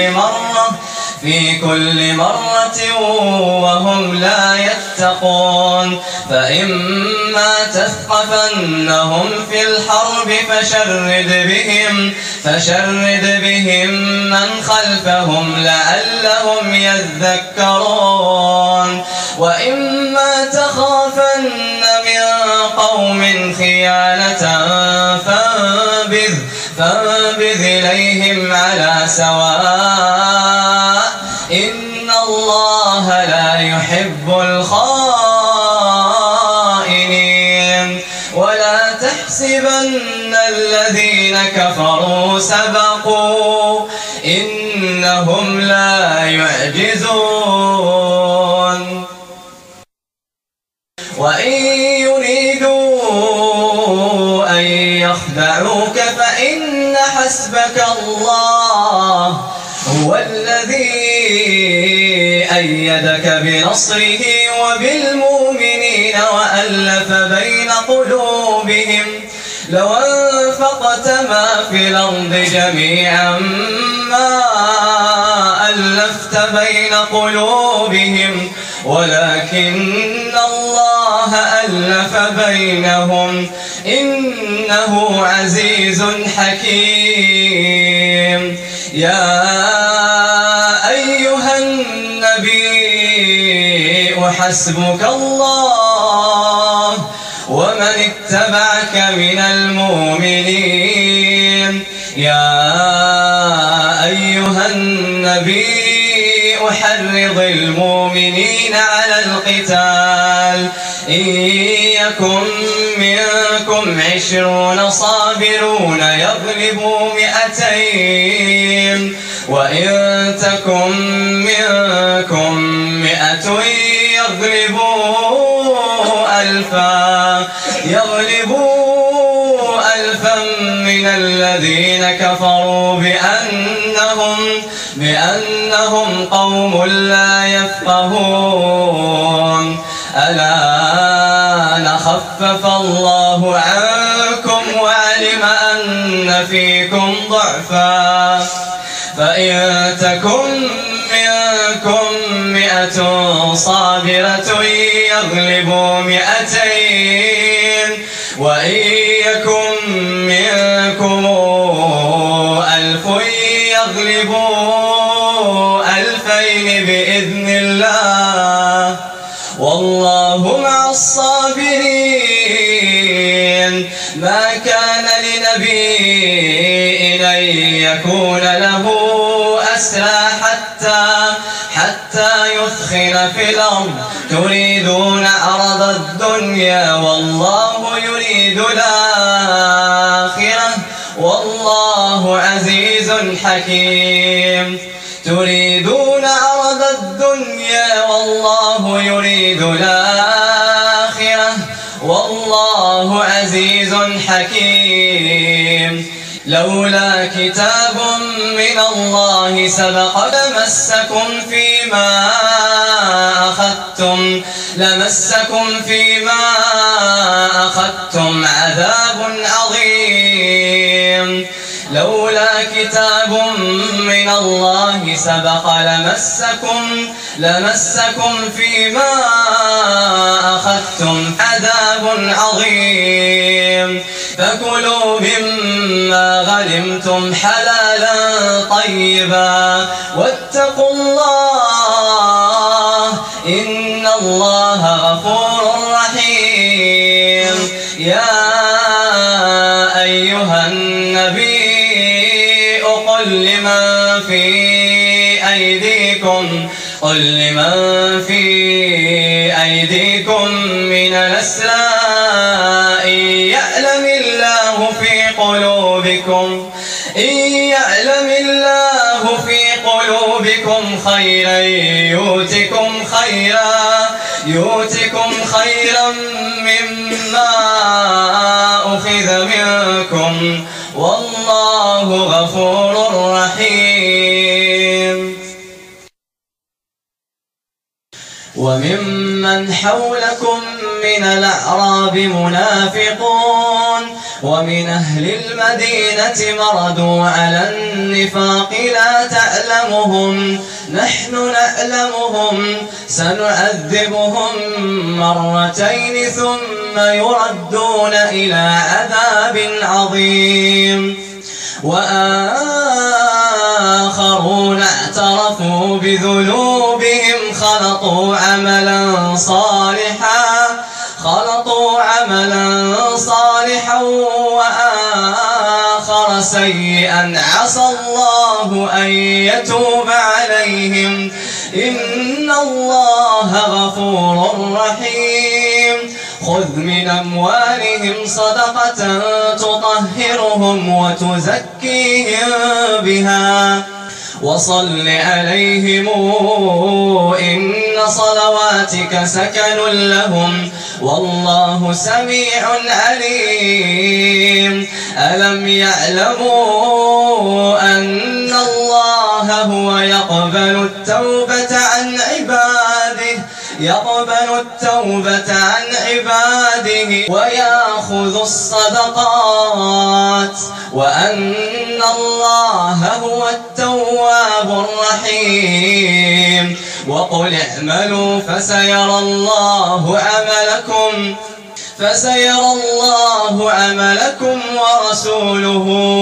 كل مرة وهم لا يتقون. فإما تثقفنهم في الحرب فشرد بهم من خلفهم لعلهم يذكرون. وإما تخافن من قوم خيانة فانبذ إليهم على سواء إن الله لا يحب الخائنين. ولا تحسبن الذين كفروا سبقوا إنهم لا يعجزون. وإن يريدوا أن يخدعوك فإن حسبك الله هو الذي أيدك بنصره وبالمؤمنين وألف بين قلوبهم. لو أنفقت ما في الأرض جميعا ما ألفت بين قلوبهم ولكن الله ألف بينهم إنه عزيز حكيم. يا أيها النبي حسبك الله ومن اتبعك من المؤمنين. يا أيها النبي حرض المؤمنين على القتال إن يكن منكم 20 صابرون يغلبوا 200 وإن تكن منكم 100 يغلبوا 1000 من الذين كفروا بأنهم قوم لا يفقهون الآن خفف الله عنكم وعلم أن فيكم ضعفا فإن تكن منكم 100 صابرة يغلبوا 200 وإن يكن منكم 1000 يغلبوا 2000 بإذن الله والله مع الصابرين. ما كان لنبي أن يكون له أسرى حتى يثخن في الأرض تريدون عرض الدنيا والله يريد الآخرة والله عزيز حكيم. تريدون عرض الدنيا والله يريد الآخرة والله عزيز حكيم. لولا كتاب من الله سبق لمسكم فيما أخذتم عذاب عظيم. لولا كتاب من الله سبق لمسكم فيما أخذتم عذاب عظيم. فكلوا مما غنمتم حلالا طيبا واتقوا الله إن الله غفور رحيم. يا أيها النبي قل لمن في أيديكم من الأسرى إن يعلم الله في قلوبكم خيرا يؤتكم خيرا مما أخذ منكم والله غفور رحيم. وممن حولكم من الأعراب منافقون ومن أهل المدينة مردوا على النفاق لا تعلمهم نحن نعلمهم سنعذبهم مرتين ثم يردون إلى عذاب عظيم. وآخرون اعترفوا بذنوبهم خلطوا عملا صالحا وآخر سيئا عسى الله أن يتوب عليهم إن الله غفور رحيم. خذ من أموالهم صدقة تطهرهم وتزكيهم بها وصل عليهم إن صلواتك سكن لهم والله سميع عليم. ألم يعلموا أن الله هو يقبل التوبة عن عباده ويأخذ الصدقات وأن الله هو التواب الرحيم. وقل اعملوا فسيرى الله عملكم ورسوله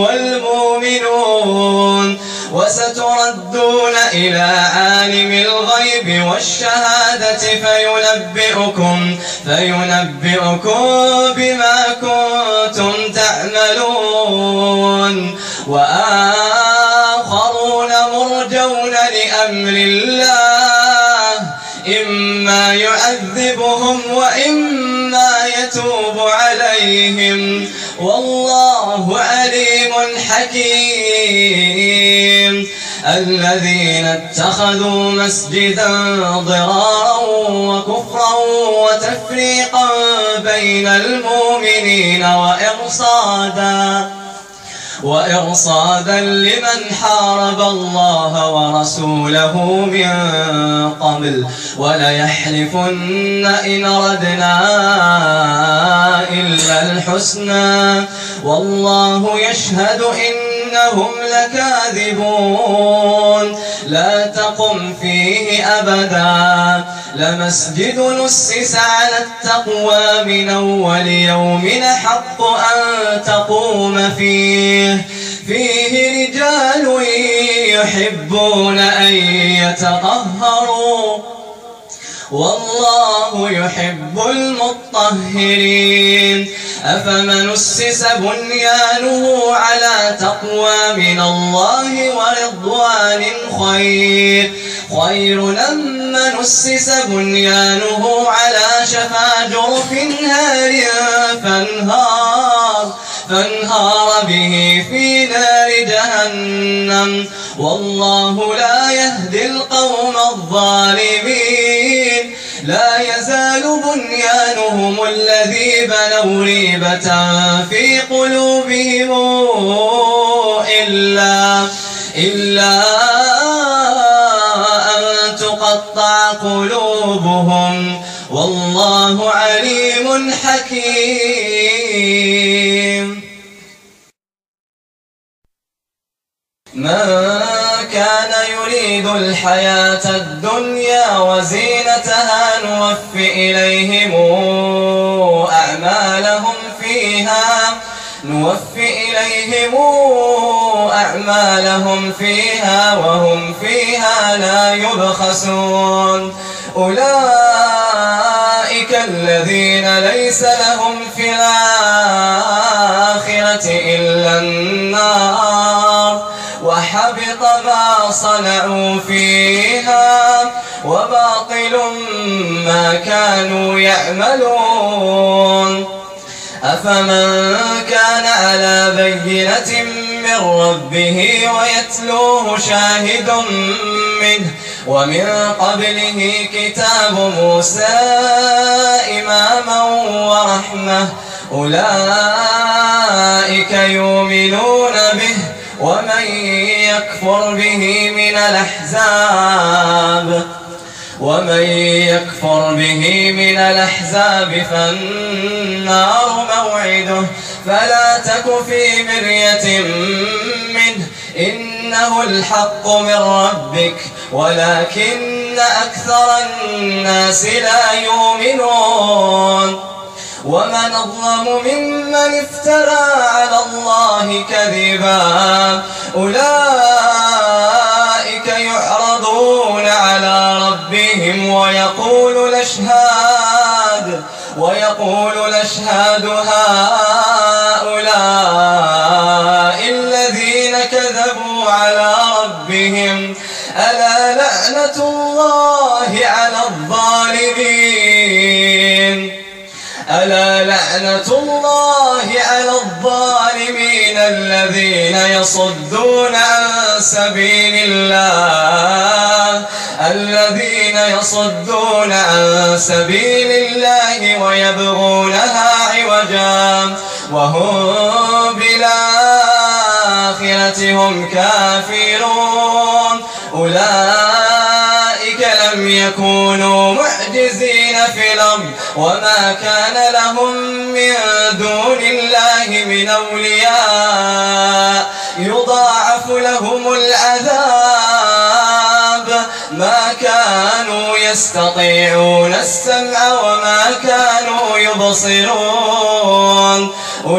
والمؤمنون وستردون إلى عالم الغيب والشهادة فينبئكم بما كنتم تعملون. وآخرون مرجون لأمر الله إما يعذبهم وإما يتوب يتوب عليهم والله عليم حكيم. الذين اتخذوا مسجدا ضرارا وكفرا وتفريقا بين المؤمنين وإرصادا لمن حارب الله ورسوله من قبل وليحلفن إن أردنا إلا الحسنى والله يشهد إنهم لكاذبون. لا تقم فيه أبدا لمسجد نسس على التقوى من أول يوم حق أن تقوم فيه رجال يحبون أن يتطهروا والله يحب المطهرين. أفمن أسس بنيانه على تقوى من الله ورضوان خير لمن أسس بنيانه على شفا جرف نار فانهار به في نار جهنم والله لا يهدي القوم الظالمين. لا يزال بنيانهم الذي بنوا ريبة في قلوبهم إلا أن تقطع قلوبهم والله عليم حكيم. من كان يريد الحياة الدنيا وزينتها نوفي إليهم أعمالهم فيها وهم فيها لا يبخسون. أولئك الذين ليس لهم في الآخرة إلا النار وحبط ما صنعوا فيها وباطل ما كانوا يعملون. أفمن كان على بينة من ربه ويتلوه شاهد منه ومن قبله كتاب موسى إماما ورحمة أولئك يؤمنون به. ومن يكفر به من الأحزاب فالنار موعده فلا تك في مرية منه إنه الحق من ربك ولكن أكثر الناس لا يؤمنون. ومن أظلم ممن افترى على الله كذبا أولئك يعرضون على ربهم ويقول الأشهاد هؤلاء الذين كذبوا على ربهم ألا لعنة الله على الظالمين الذين يصدون عن سبيل الله ويبغونها عوجا وهم بالآخرة هم كافرون. أولئك لم يكونوا معجزين في الأرض وما كان لهم من دون الله من أولياء يضاعف لهم العذاب ما كانوا يستطيعون السمع وما كانوا يبصرون.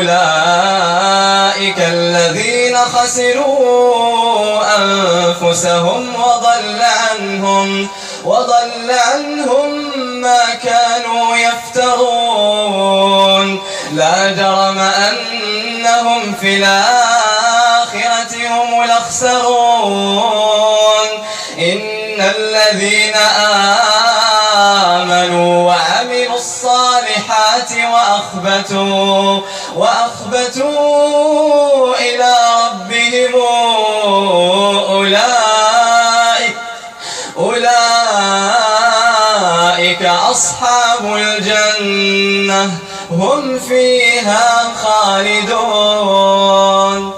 أولئك الذين خسروا أنفسهم وضل عنهم ما كانوا يفترون. لا جرم أنهم في الآخرة هم الأخسرون. إن الذين آمنوا وعملوا الصالحات وأخبتوا إلى ربهم أولئك أصحاب الجنة هم فيها خالدون.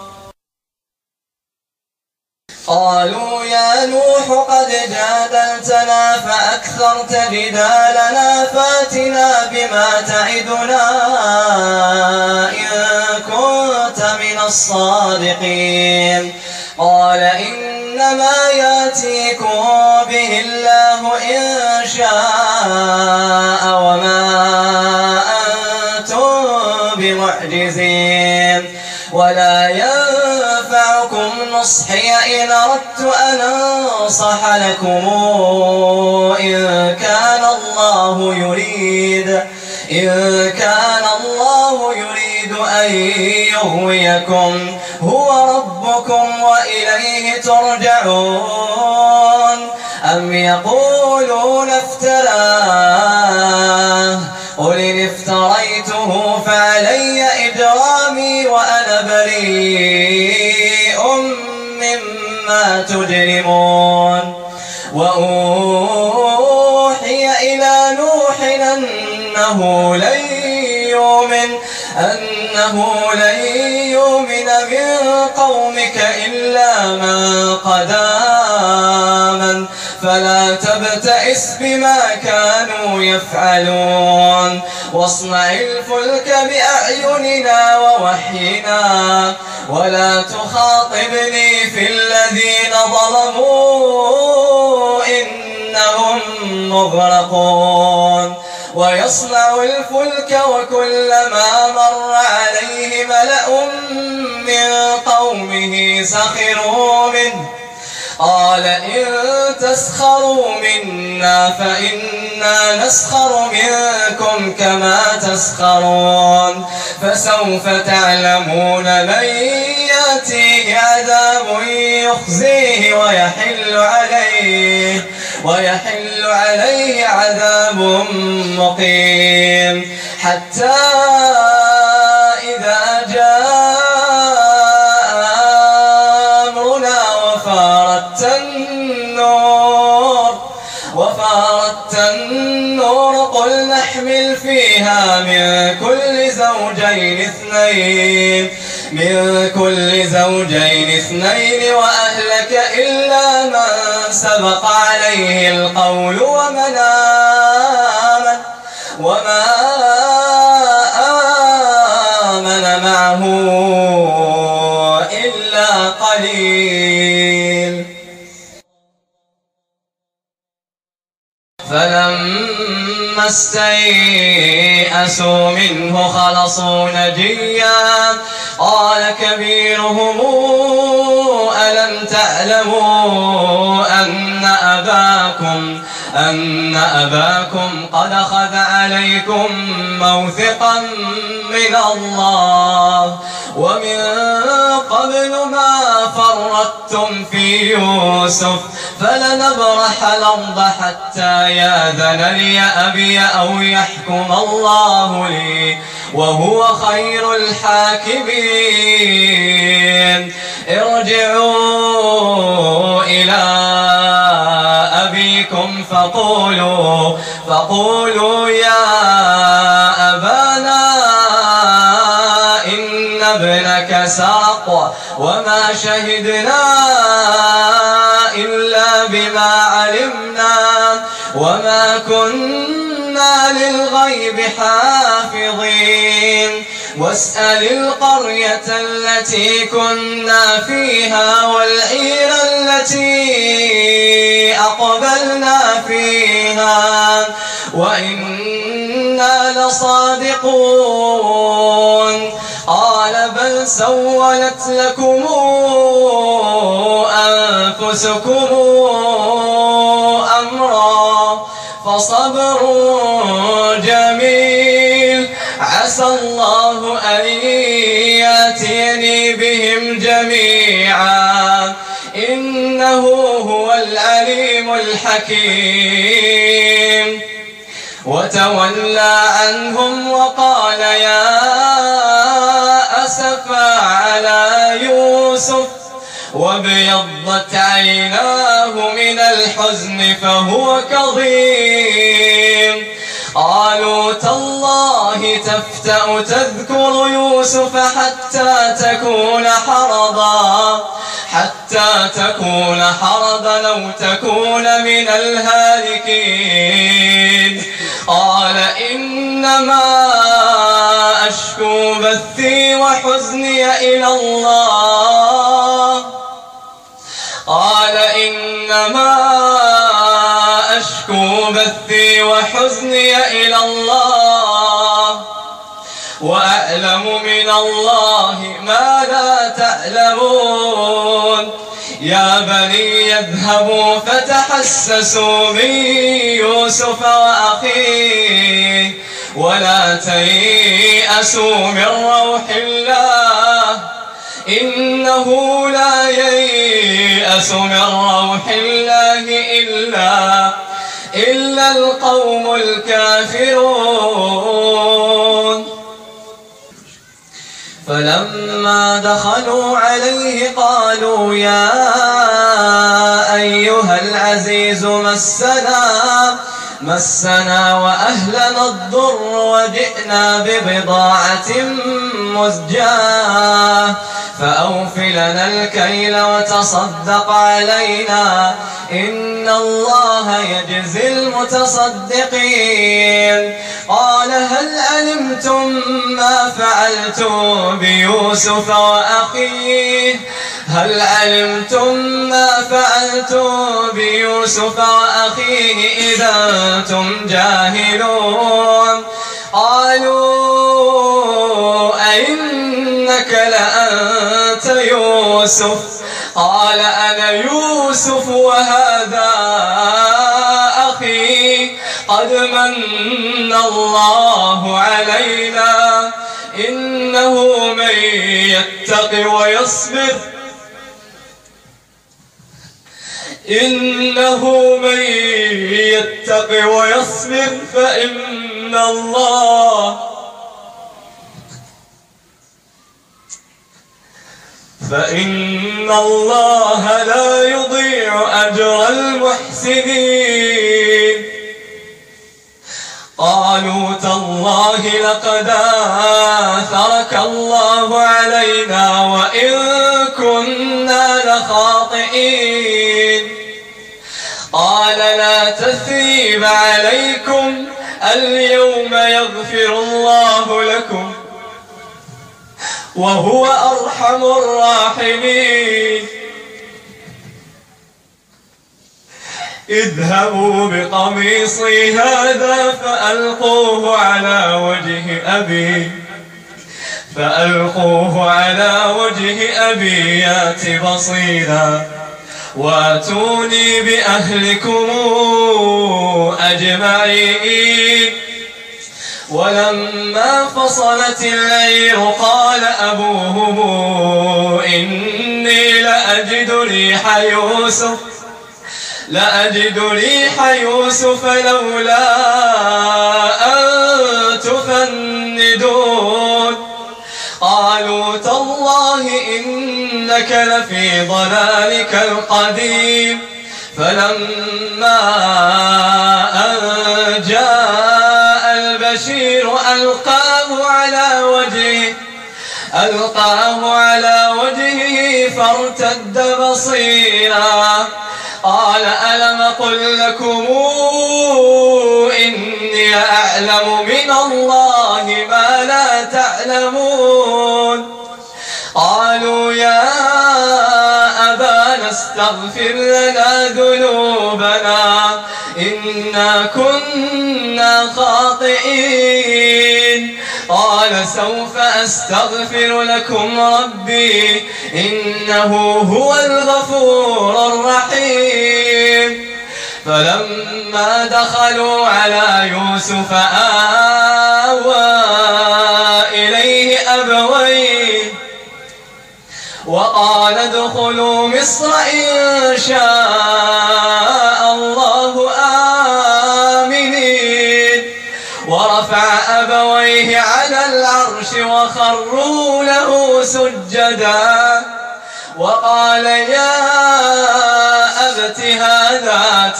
قالوا يا نوح قد جادلتنا فأكثرت جدالنا فاتنا بما تعدنا إن كنت من الصادقين. قال إنما ياتيكم به الله إن شاء وما أنتم بمعجزين ولا ينفعكم نصحي إن أردت أن أنصح لكم إن كان الله يريد أن يغويكم هو ربكم وإليه ترجعون. أم يقولون افتراه قل إن افتريته فعلي إجرامي وأنا بريء مما تجرمون. وأوحي إلى نوح أنه لن يؤمن من قومك إلا من قد آمن فلا تبتئس بما كانوا يفعلون. واصنع الفلك بأعيننا ووحينا ولا تخاطبني في الذين ظلموا إنهم مغرقون. ويصنع الفلك وكلما مر عليه ملأ من قومه سخروا منه قال إن تسخروا منا فإنا نسخر منكم كما تسخرون. فسوف تعلمون من يأتيه عذاب يخزيه ويحل عليه عذاب مقيم. حتى إذا جاء أمرنا وفارت النور قل نحمل فيها من كل زوجين اثنين وأهلك إلا من سبق عليه القول وما آمن معه إلا قليل. فلما استيئسوا منه خلصوا نجيا قال كبيرهم ألم تعلموا أن أباكم قد أخذ عليكم موثقا من الله ومن قبل ما فرطتم في يوسف فلنبرح الأرض حتى يأذن لي أبي أو يحكم الله لي وهو خير الحاكمين. ارجعوا إلى أبيكم فقولوا يا أبانا إن ابنك سرق وما شهدنا إلا بما علمنا وما كنا للغيب حافظين. واسأل القرية التي كنا فيها والعير التي أقبلنا فيها وإنا لصادقون. قال بل سولت لكم أنفسكم أمرا فصبر جميل عسى الله أن يأتيني بهم جميعا إنه هو العليم الحكيم. وتولى عنهم وقال يا أسفا على يوسف وابيضت عيناه من الحزن فهو كظيم قالوا تالله تفتأ تذكر يوسف حتى تكون حرضا أو تكون من الهالكين قال إنما أشكو بثي وحزني إلى الله وأعلم من الله ما لا تعلمون يا بني يذهبوا فتحسسوا من يوسف وأخيه ولا تيأسوا من روح الله إنه لا ييأس من روح الله إلا القوم الكافرون فلما دخلوا عليه قالوا يا أيها العزيز مسنا وأهلنا الضر وجئنا ببضاعة مزجاة فأوف لنا الكيل وتصدق علينا إن الله يجزي المتصدقين قال هل علمتم ما فعلتم بيوسف وأخيه إذا أنتم جاهلون قالوا أئنك لأنت يوسف قال أنا يوسف وهذا أخي قد من الله علينا إنه من يتق ويصبر فإن الله لا يضيع أجر المحسنين قالوا تالله لقد آثرك الله علينا وإن كنا لخاطئين قال لا تثريب عليكم اليوم يغفر الله لكم وهو أرحم الراحمين اذهبوا بقميصي هذا فألقوه على وجه أبي يات بصيرا واتوني بأهلكم أجمعين ولما فصلت العير قال أبوهم إني لأجد ريح يوسف لولا أن تفندون قالوا تالله إنك لفي ضلالك القديم فلما أن جاء البشير ألقاه على وجهه فارتد بصيرا قال ألم قل لكم إني أعلم من الله ما لا تعلمون قالوا يا أبانا استغفر لنا ذنوبنا إنا كنا خاطئين قال سوف أستغفر لكم ربي إنه هو الغفور الرحيم فلما دخلوا على يوسف آوى إليه أبويه وقال ادخلوا مصر إن شاء الله آمنين خروا له سجدا وقال يا أبت هذا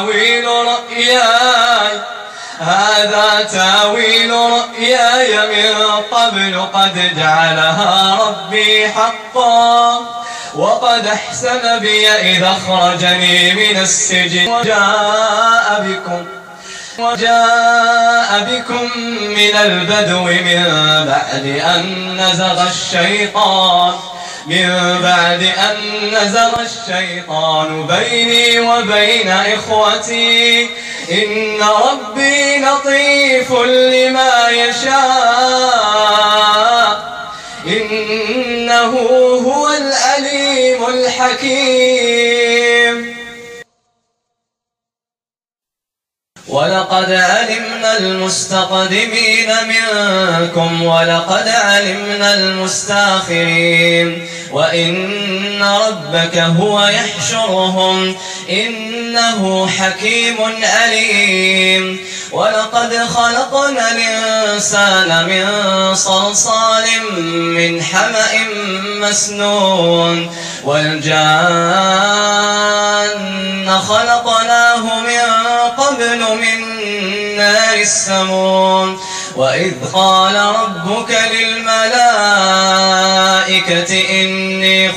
تاويل رؤياي من قبل قد جعلها ربي حقا وقد أحسن بي إذا أخرجني من السجن وجاء بكم من البدو من بعد أن نزغ الشيطان بيني وبين إخوتي إن ربي لطيف لما يشاء إنه هو العليم الحكيم. ولقد علمنا المستقدمين منكم ولقد علمنا المستاخرين وإن ربك هو يحشرهم إنه حكيم عليم. ولقد خلقنا الإنسان من صلصال من حمأ مسنون والجان خلقناه من قبل من نار السموم. وإذ قال ربك للملائكة إني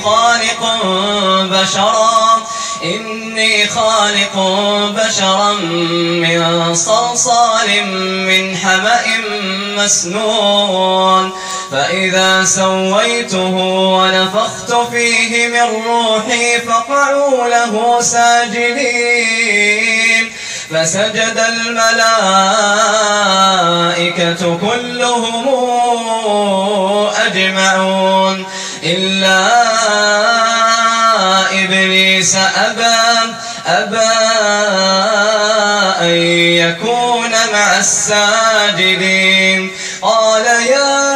خالق بشرا من صلصال من حمأ مسنون فإذا سويته ونفخت فيه من روحي فقعوا له ساجدين فسجد الملائكة كلهم أجمعون إلا إبليس أبى أن يكون مع الساجدين. قال يا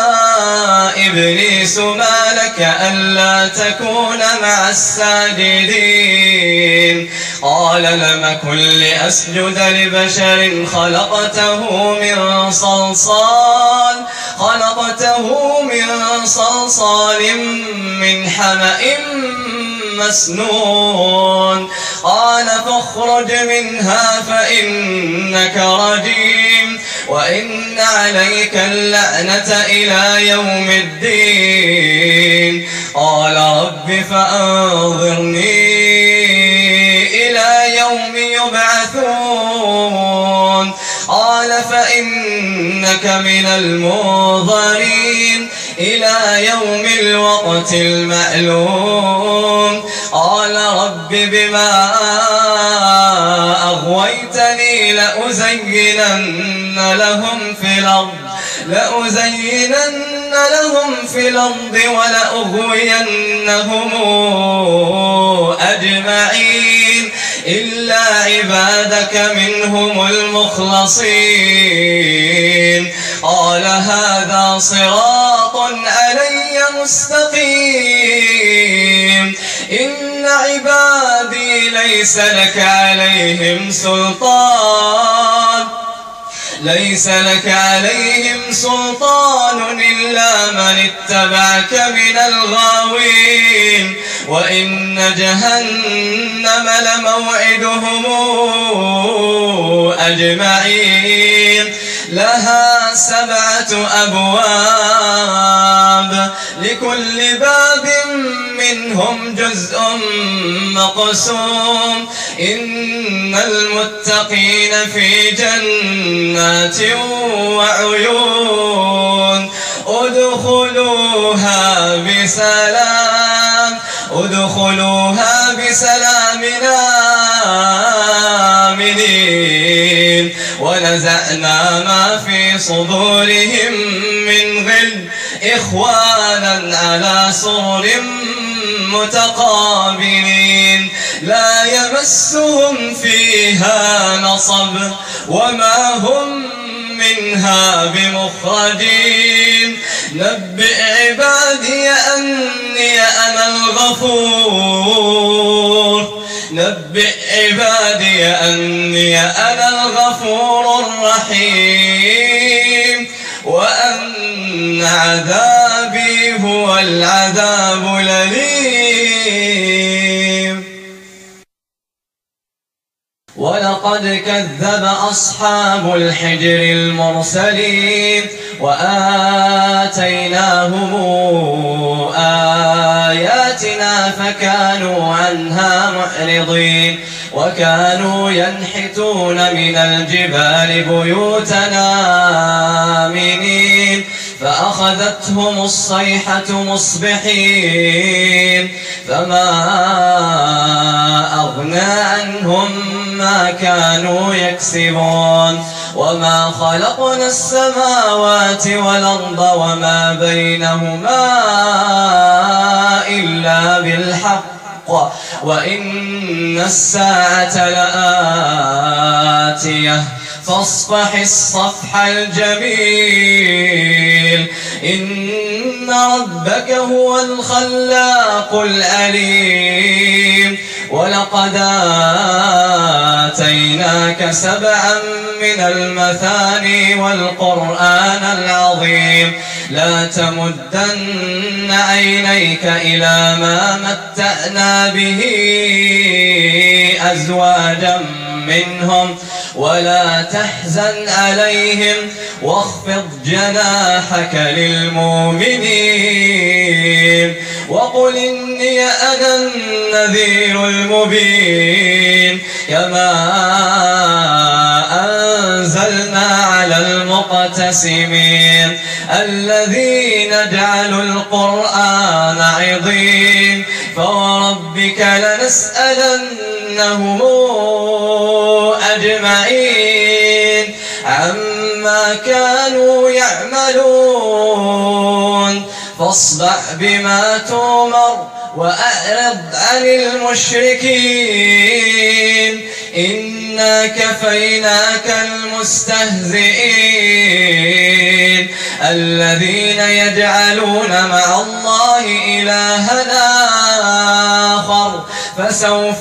إبليس ما لك ألا تكون مع الساجدين؟ قال لم أكن لأسجد لبشر خلقته من صلصال من حمأ مسنون. قال فاخرج منها فإنك رجيم وإن عليك اللعنة إلى يوم الدين. قال رب فأنظرني إلى يوم يبعثون. قال فإنك من المنظرين إلى يوم الوقت المعلوم. قال رب بما أغويتني لأزينن لهم في الأرض ولأغوينهم أجمعين إلا عبادك منهم المخلصين. قال هذا صراط علي مستقيم إن عبادي ليس لك عليهم سلطان إلا من اتبعك من الغاوين. وإن جهنم لموعدهم أجمعين لها 7 أبواب لكل باب منهم جزء مقسوم. إن المتقين في جنات وعيون ادخلوها بسلام آمنين. ونزعنا ما في صدورهم من غل إخوانا على سرر متقابلين لا يمسهم فيها نصب وما هم منها بمخرجين. نبئ عبادي أني أنا الغفور الرحيم وأن العذاب الأليم. ولقد كذب أصحاب الحجر المرسلين وآتيناهم آياتنا فكانوا عنها معرضين وكانوا ينحتون من الجبال بيوتنا آمنين فأخذتهم الصيحة مصبحين فما أغنى عنهم ما كانوا يكسبون وما خلقنا السماوات والأرض وما بينهما إلا بالحق وإن الساعة لآتية فاصفح الصفح الجميل إن ربك هو الخلاق العليم. ولقد آتيناك 7 من المثاني والقرآن العظيم لا تمدن عينيك إلى ما متعنا به أزواجا منهم ولا تحزن عليهم واخفض جناحك للمؤمنين وقل إني أنا النذير المبين كما أنزلنا على المقتسمين الذين جعلوا القرآن عضين فوربك لنسألنهم أجمعين عما كانوا يعملون فاصدع بما تؤمر وأعرض عن المشركين إنا كفيناك المستهزئين الذين يجعلون مع الله إلها آخر فسوف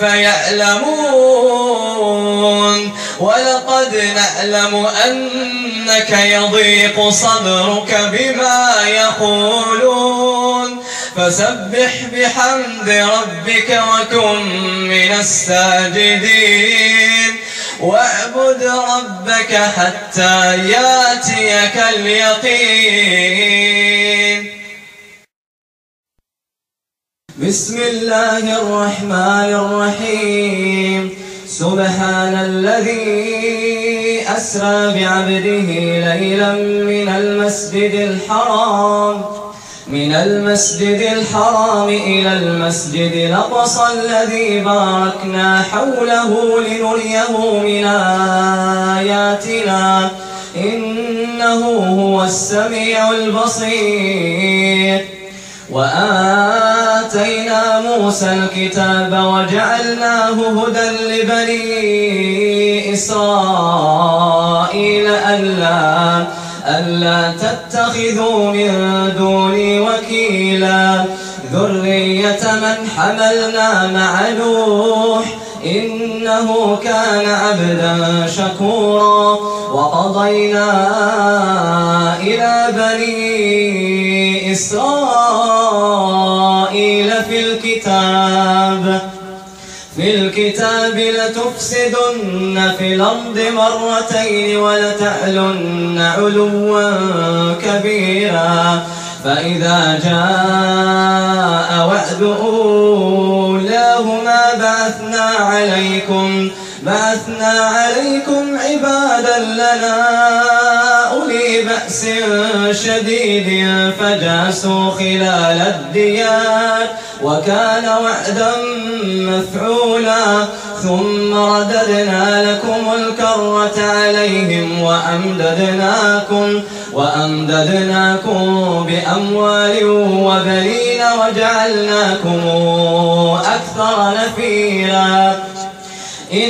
يعلمون ولقد نعلم أنك يضيق صدرك بما يقولون فسبح بحمد ربك وكن من الساجدين واعبد ربك حتى ياتيك اليقين. بسم الله الرحمن الرحيم سبحان الذي أسرى بعبده ليلا من المسجد الحرام إلى المسجد الأقصى الذي باركنا حوله لنريه من آياتنا إنه هو السميع البصير. وآتينا موسى الكتاب وجعلناه هدى لبني إسرائيل ألا تتخذوا من دوني وكيلا ذرية من حملنا مع نوح إنه كان عبدا شكورا. وقضينا إلى بني إسرائيل في الكتاب لتفسدن في الأرض مرتين ولتعلن علوا كبيرا فإذا جاء وعد أولاهما بعثنا عليكم عبادا لنا أولي بأس شديد فجاسوا خلال الديار وكان وعدا مفعولا. ثم رددنا لكم الكرة عليهم وأمددناكم بأموال وبنين وجعلناكم أكثر نفيرا. إن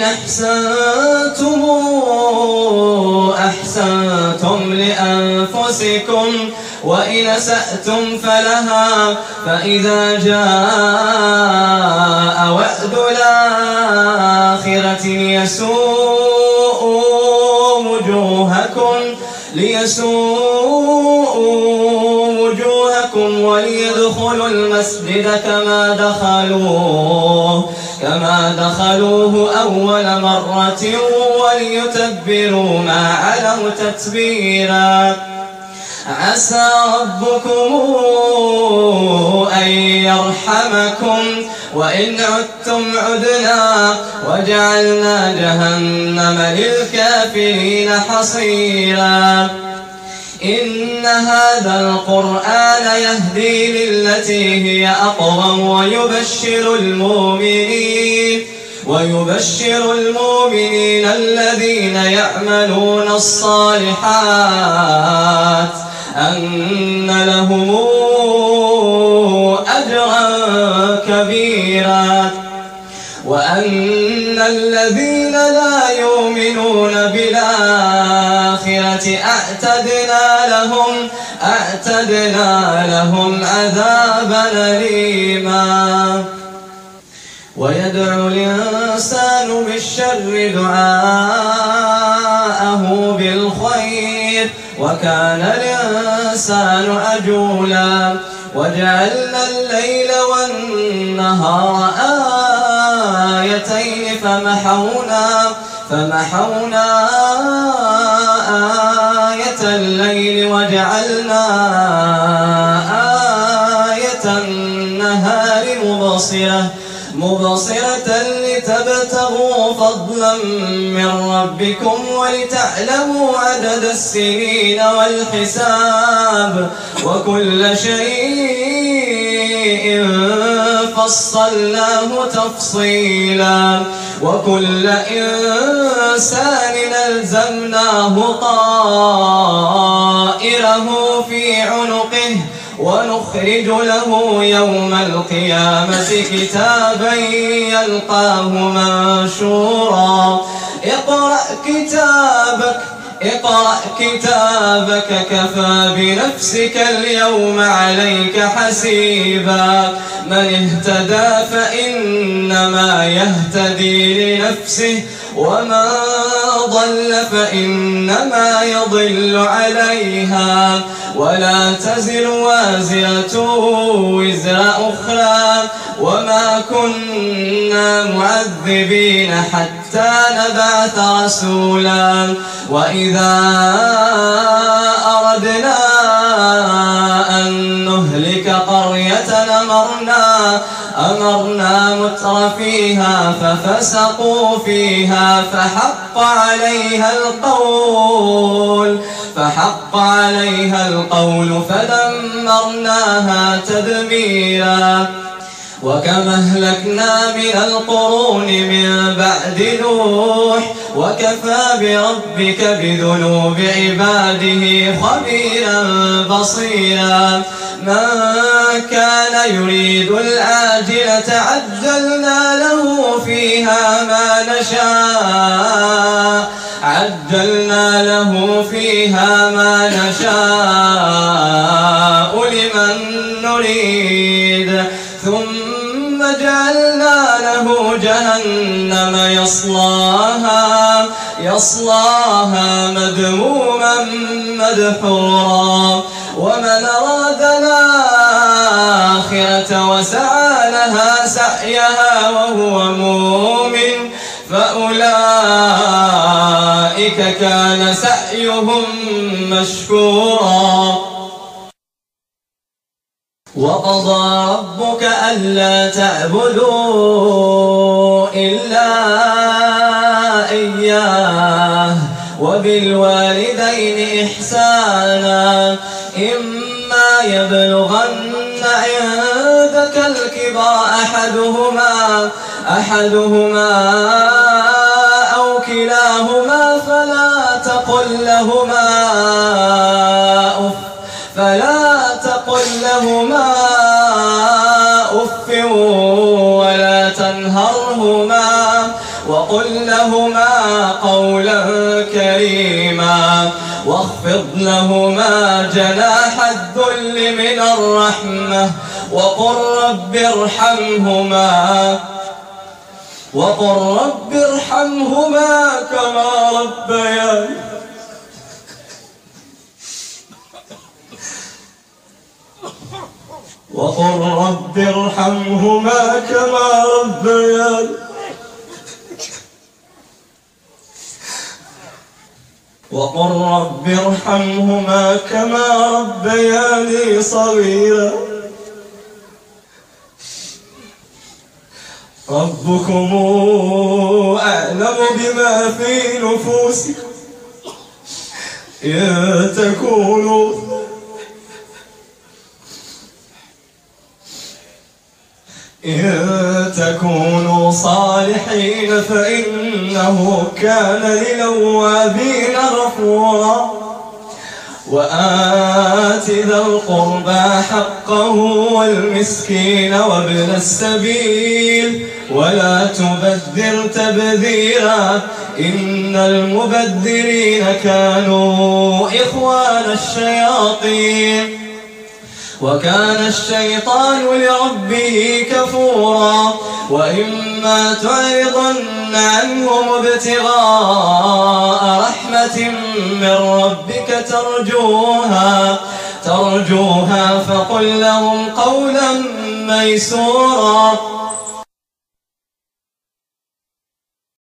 أحسنتم لأنفسكم وإن أسأتم فلها فإذا جاء وعد الآخرة ليسوءوا وجوهكم وليدخلوا المسجد كما دخلوه أول مرة وليتبروا ما علوا تتبيرا. عسى ربكم أن يرحمكم وإن عدتم عدنا وجعلنا جهنم للكافرين حصيرا. إن هذا القرآن يهدي للتي هي أقوم ويبشر المؤمنين الذين يعملون الصالحات أن لهم أجرا كبيرا، وأن الذين لا يؤمنون بالآخرة أعتدنا لهم عذابا أليما. ويدعو الإنسان بالشر دعاءه بالخير وكان الإنسان عجولا. وجعلنا الليل والنهار آيتين فمحونا آية الليل وجعلنا آية النهار مبصرة لتبتغوا فضلا من ربكم ولتعلموا عدد السنين والحساب وكل شيء فصلناه تفصيلا. وكل إنسان ألزمناه طائره في عنقه ونخرج له يوم القيامة كتابا يلقاه منشورا. اقرأ كتابك كفى بنفسك اليوم عليك حسيبا. من اهتدى فإنما يهتدي لنفسه ومن ضل فإنما يضل عليها ولا تزر وازرة وزر أخرى وما كنا معذبين حتى نبعث رسولا. وإذا أردنا أن نهلك قرية أمرنا متر فيها ففسقوا فيها فحق عليها القول فدمرناها تدميرا. وكم أهلكنا من القرون من بعد نوح وكفى بربك بذنوب عباده خبيرا بصيرا. من كان يريد العاجلة عجلنا له فيها ما نشاء لمن نريد ثم جعلنا له جهنم يصلاها مذموما مدحورا. ومن أراد الآخرة وسعى لها سعيها وهو مؤمن فأولئك كان سعيهم مشكورا. وقضى ربك ألا تعبدوا إلا إياه وبالوالدين إحسانا. إما يبلغن عندك الكبر أحدهما أو كلاهما فلا تقل لهما أف ولا تنهرهما وقل لهما قولا كريما. واخفض لهما جناح الذل من الرحمة وقل رب ارحمهما كما ربياني وقل رب ارحمهما كما ربياني وقل رب ارحمهما كما ربياني صغيرا. ربكم أعلم بما في نفوسكم إن تكونوا صالحين فإنه كان للأوابين غفورا. وآت ذا القربى حقه والمسكين وابن السبيل ولا تبذر تبذيرا إن المبذرين كانوا إخوان الشياطين وكان الشيطان لربه كفورا. وإما تعرضن عنهم ابتغاء رحمة من ربك ترجوها فقل لهم قولا ميسورا.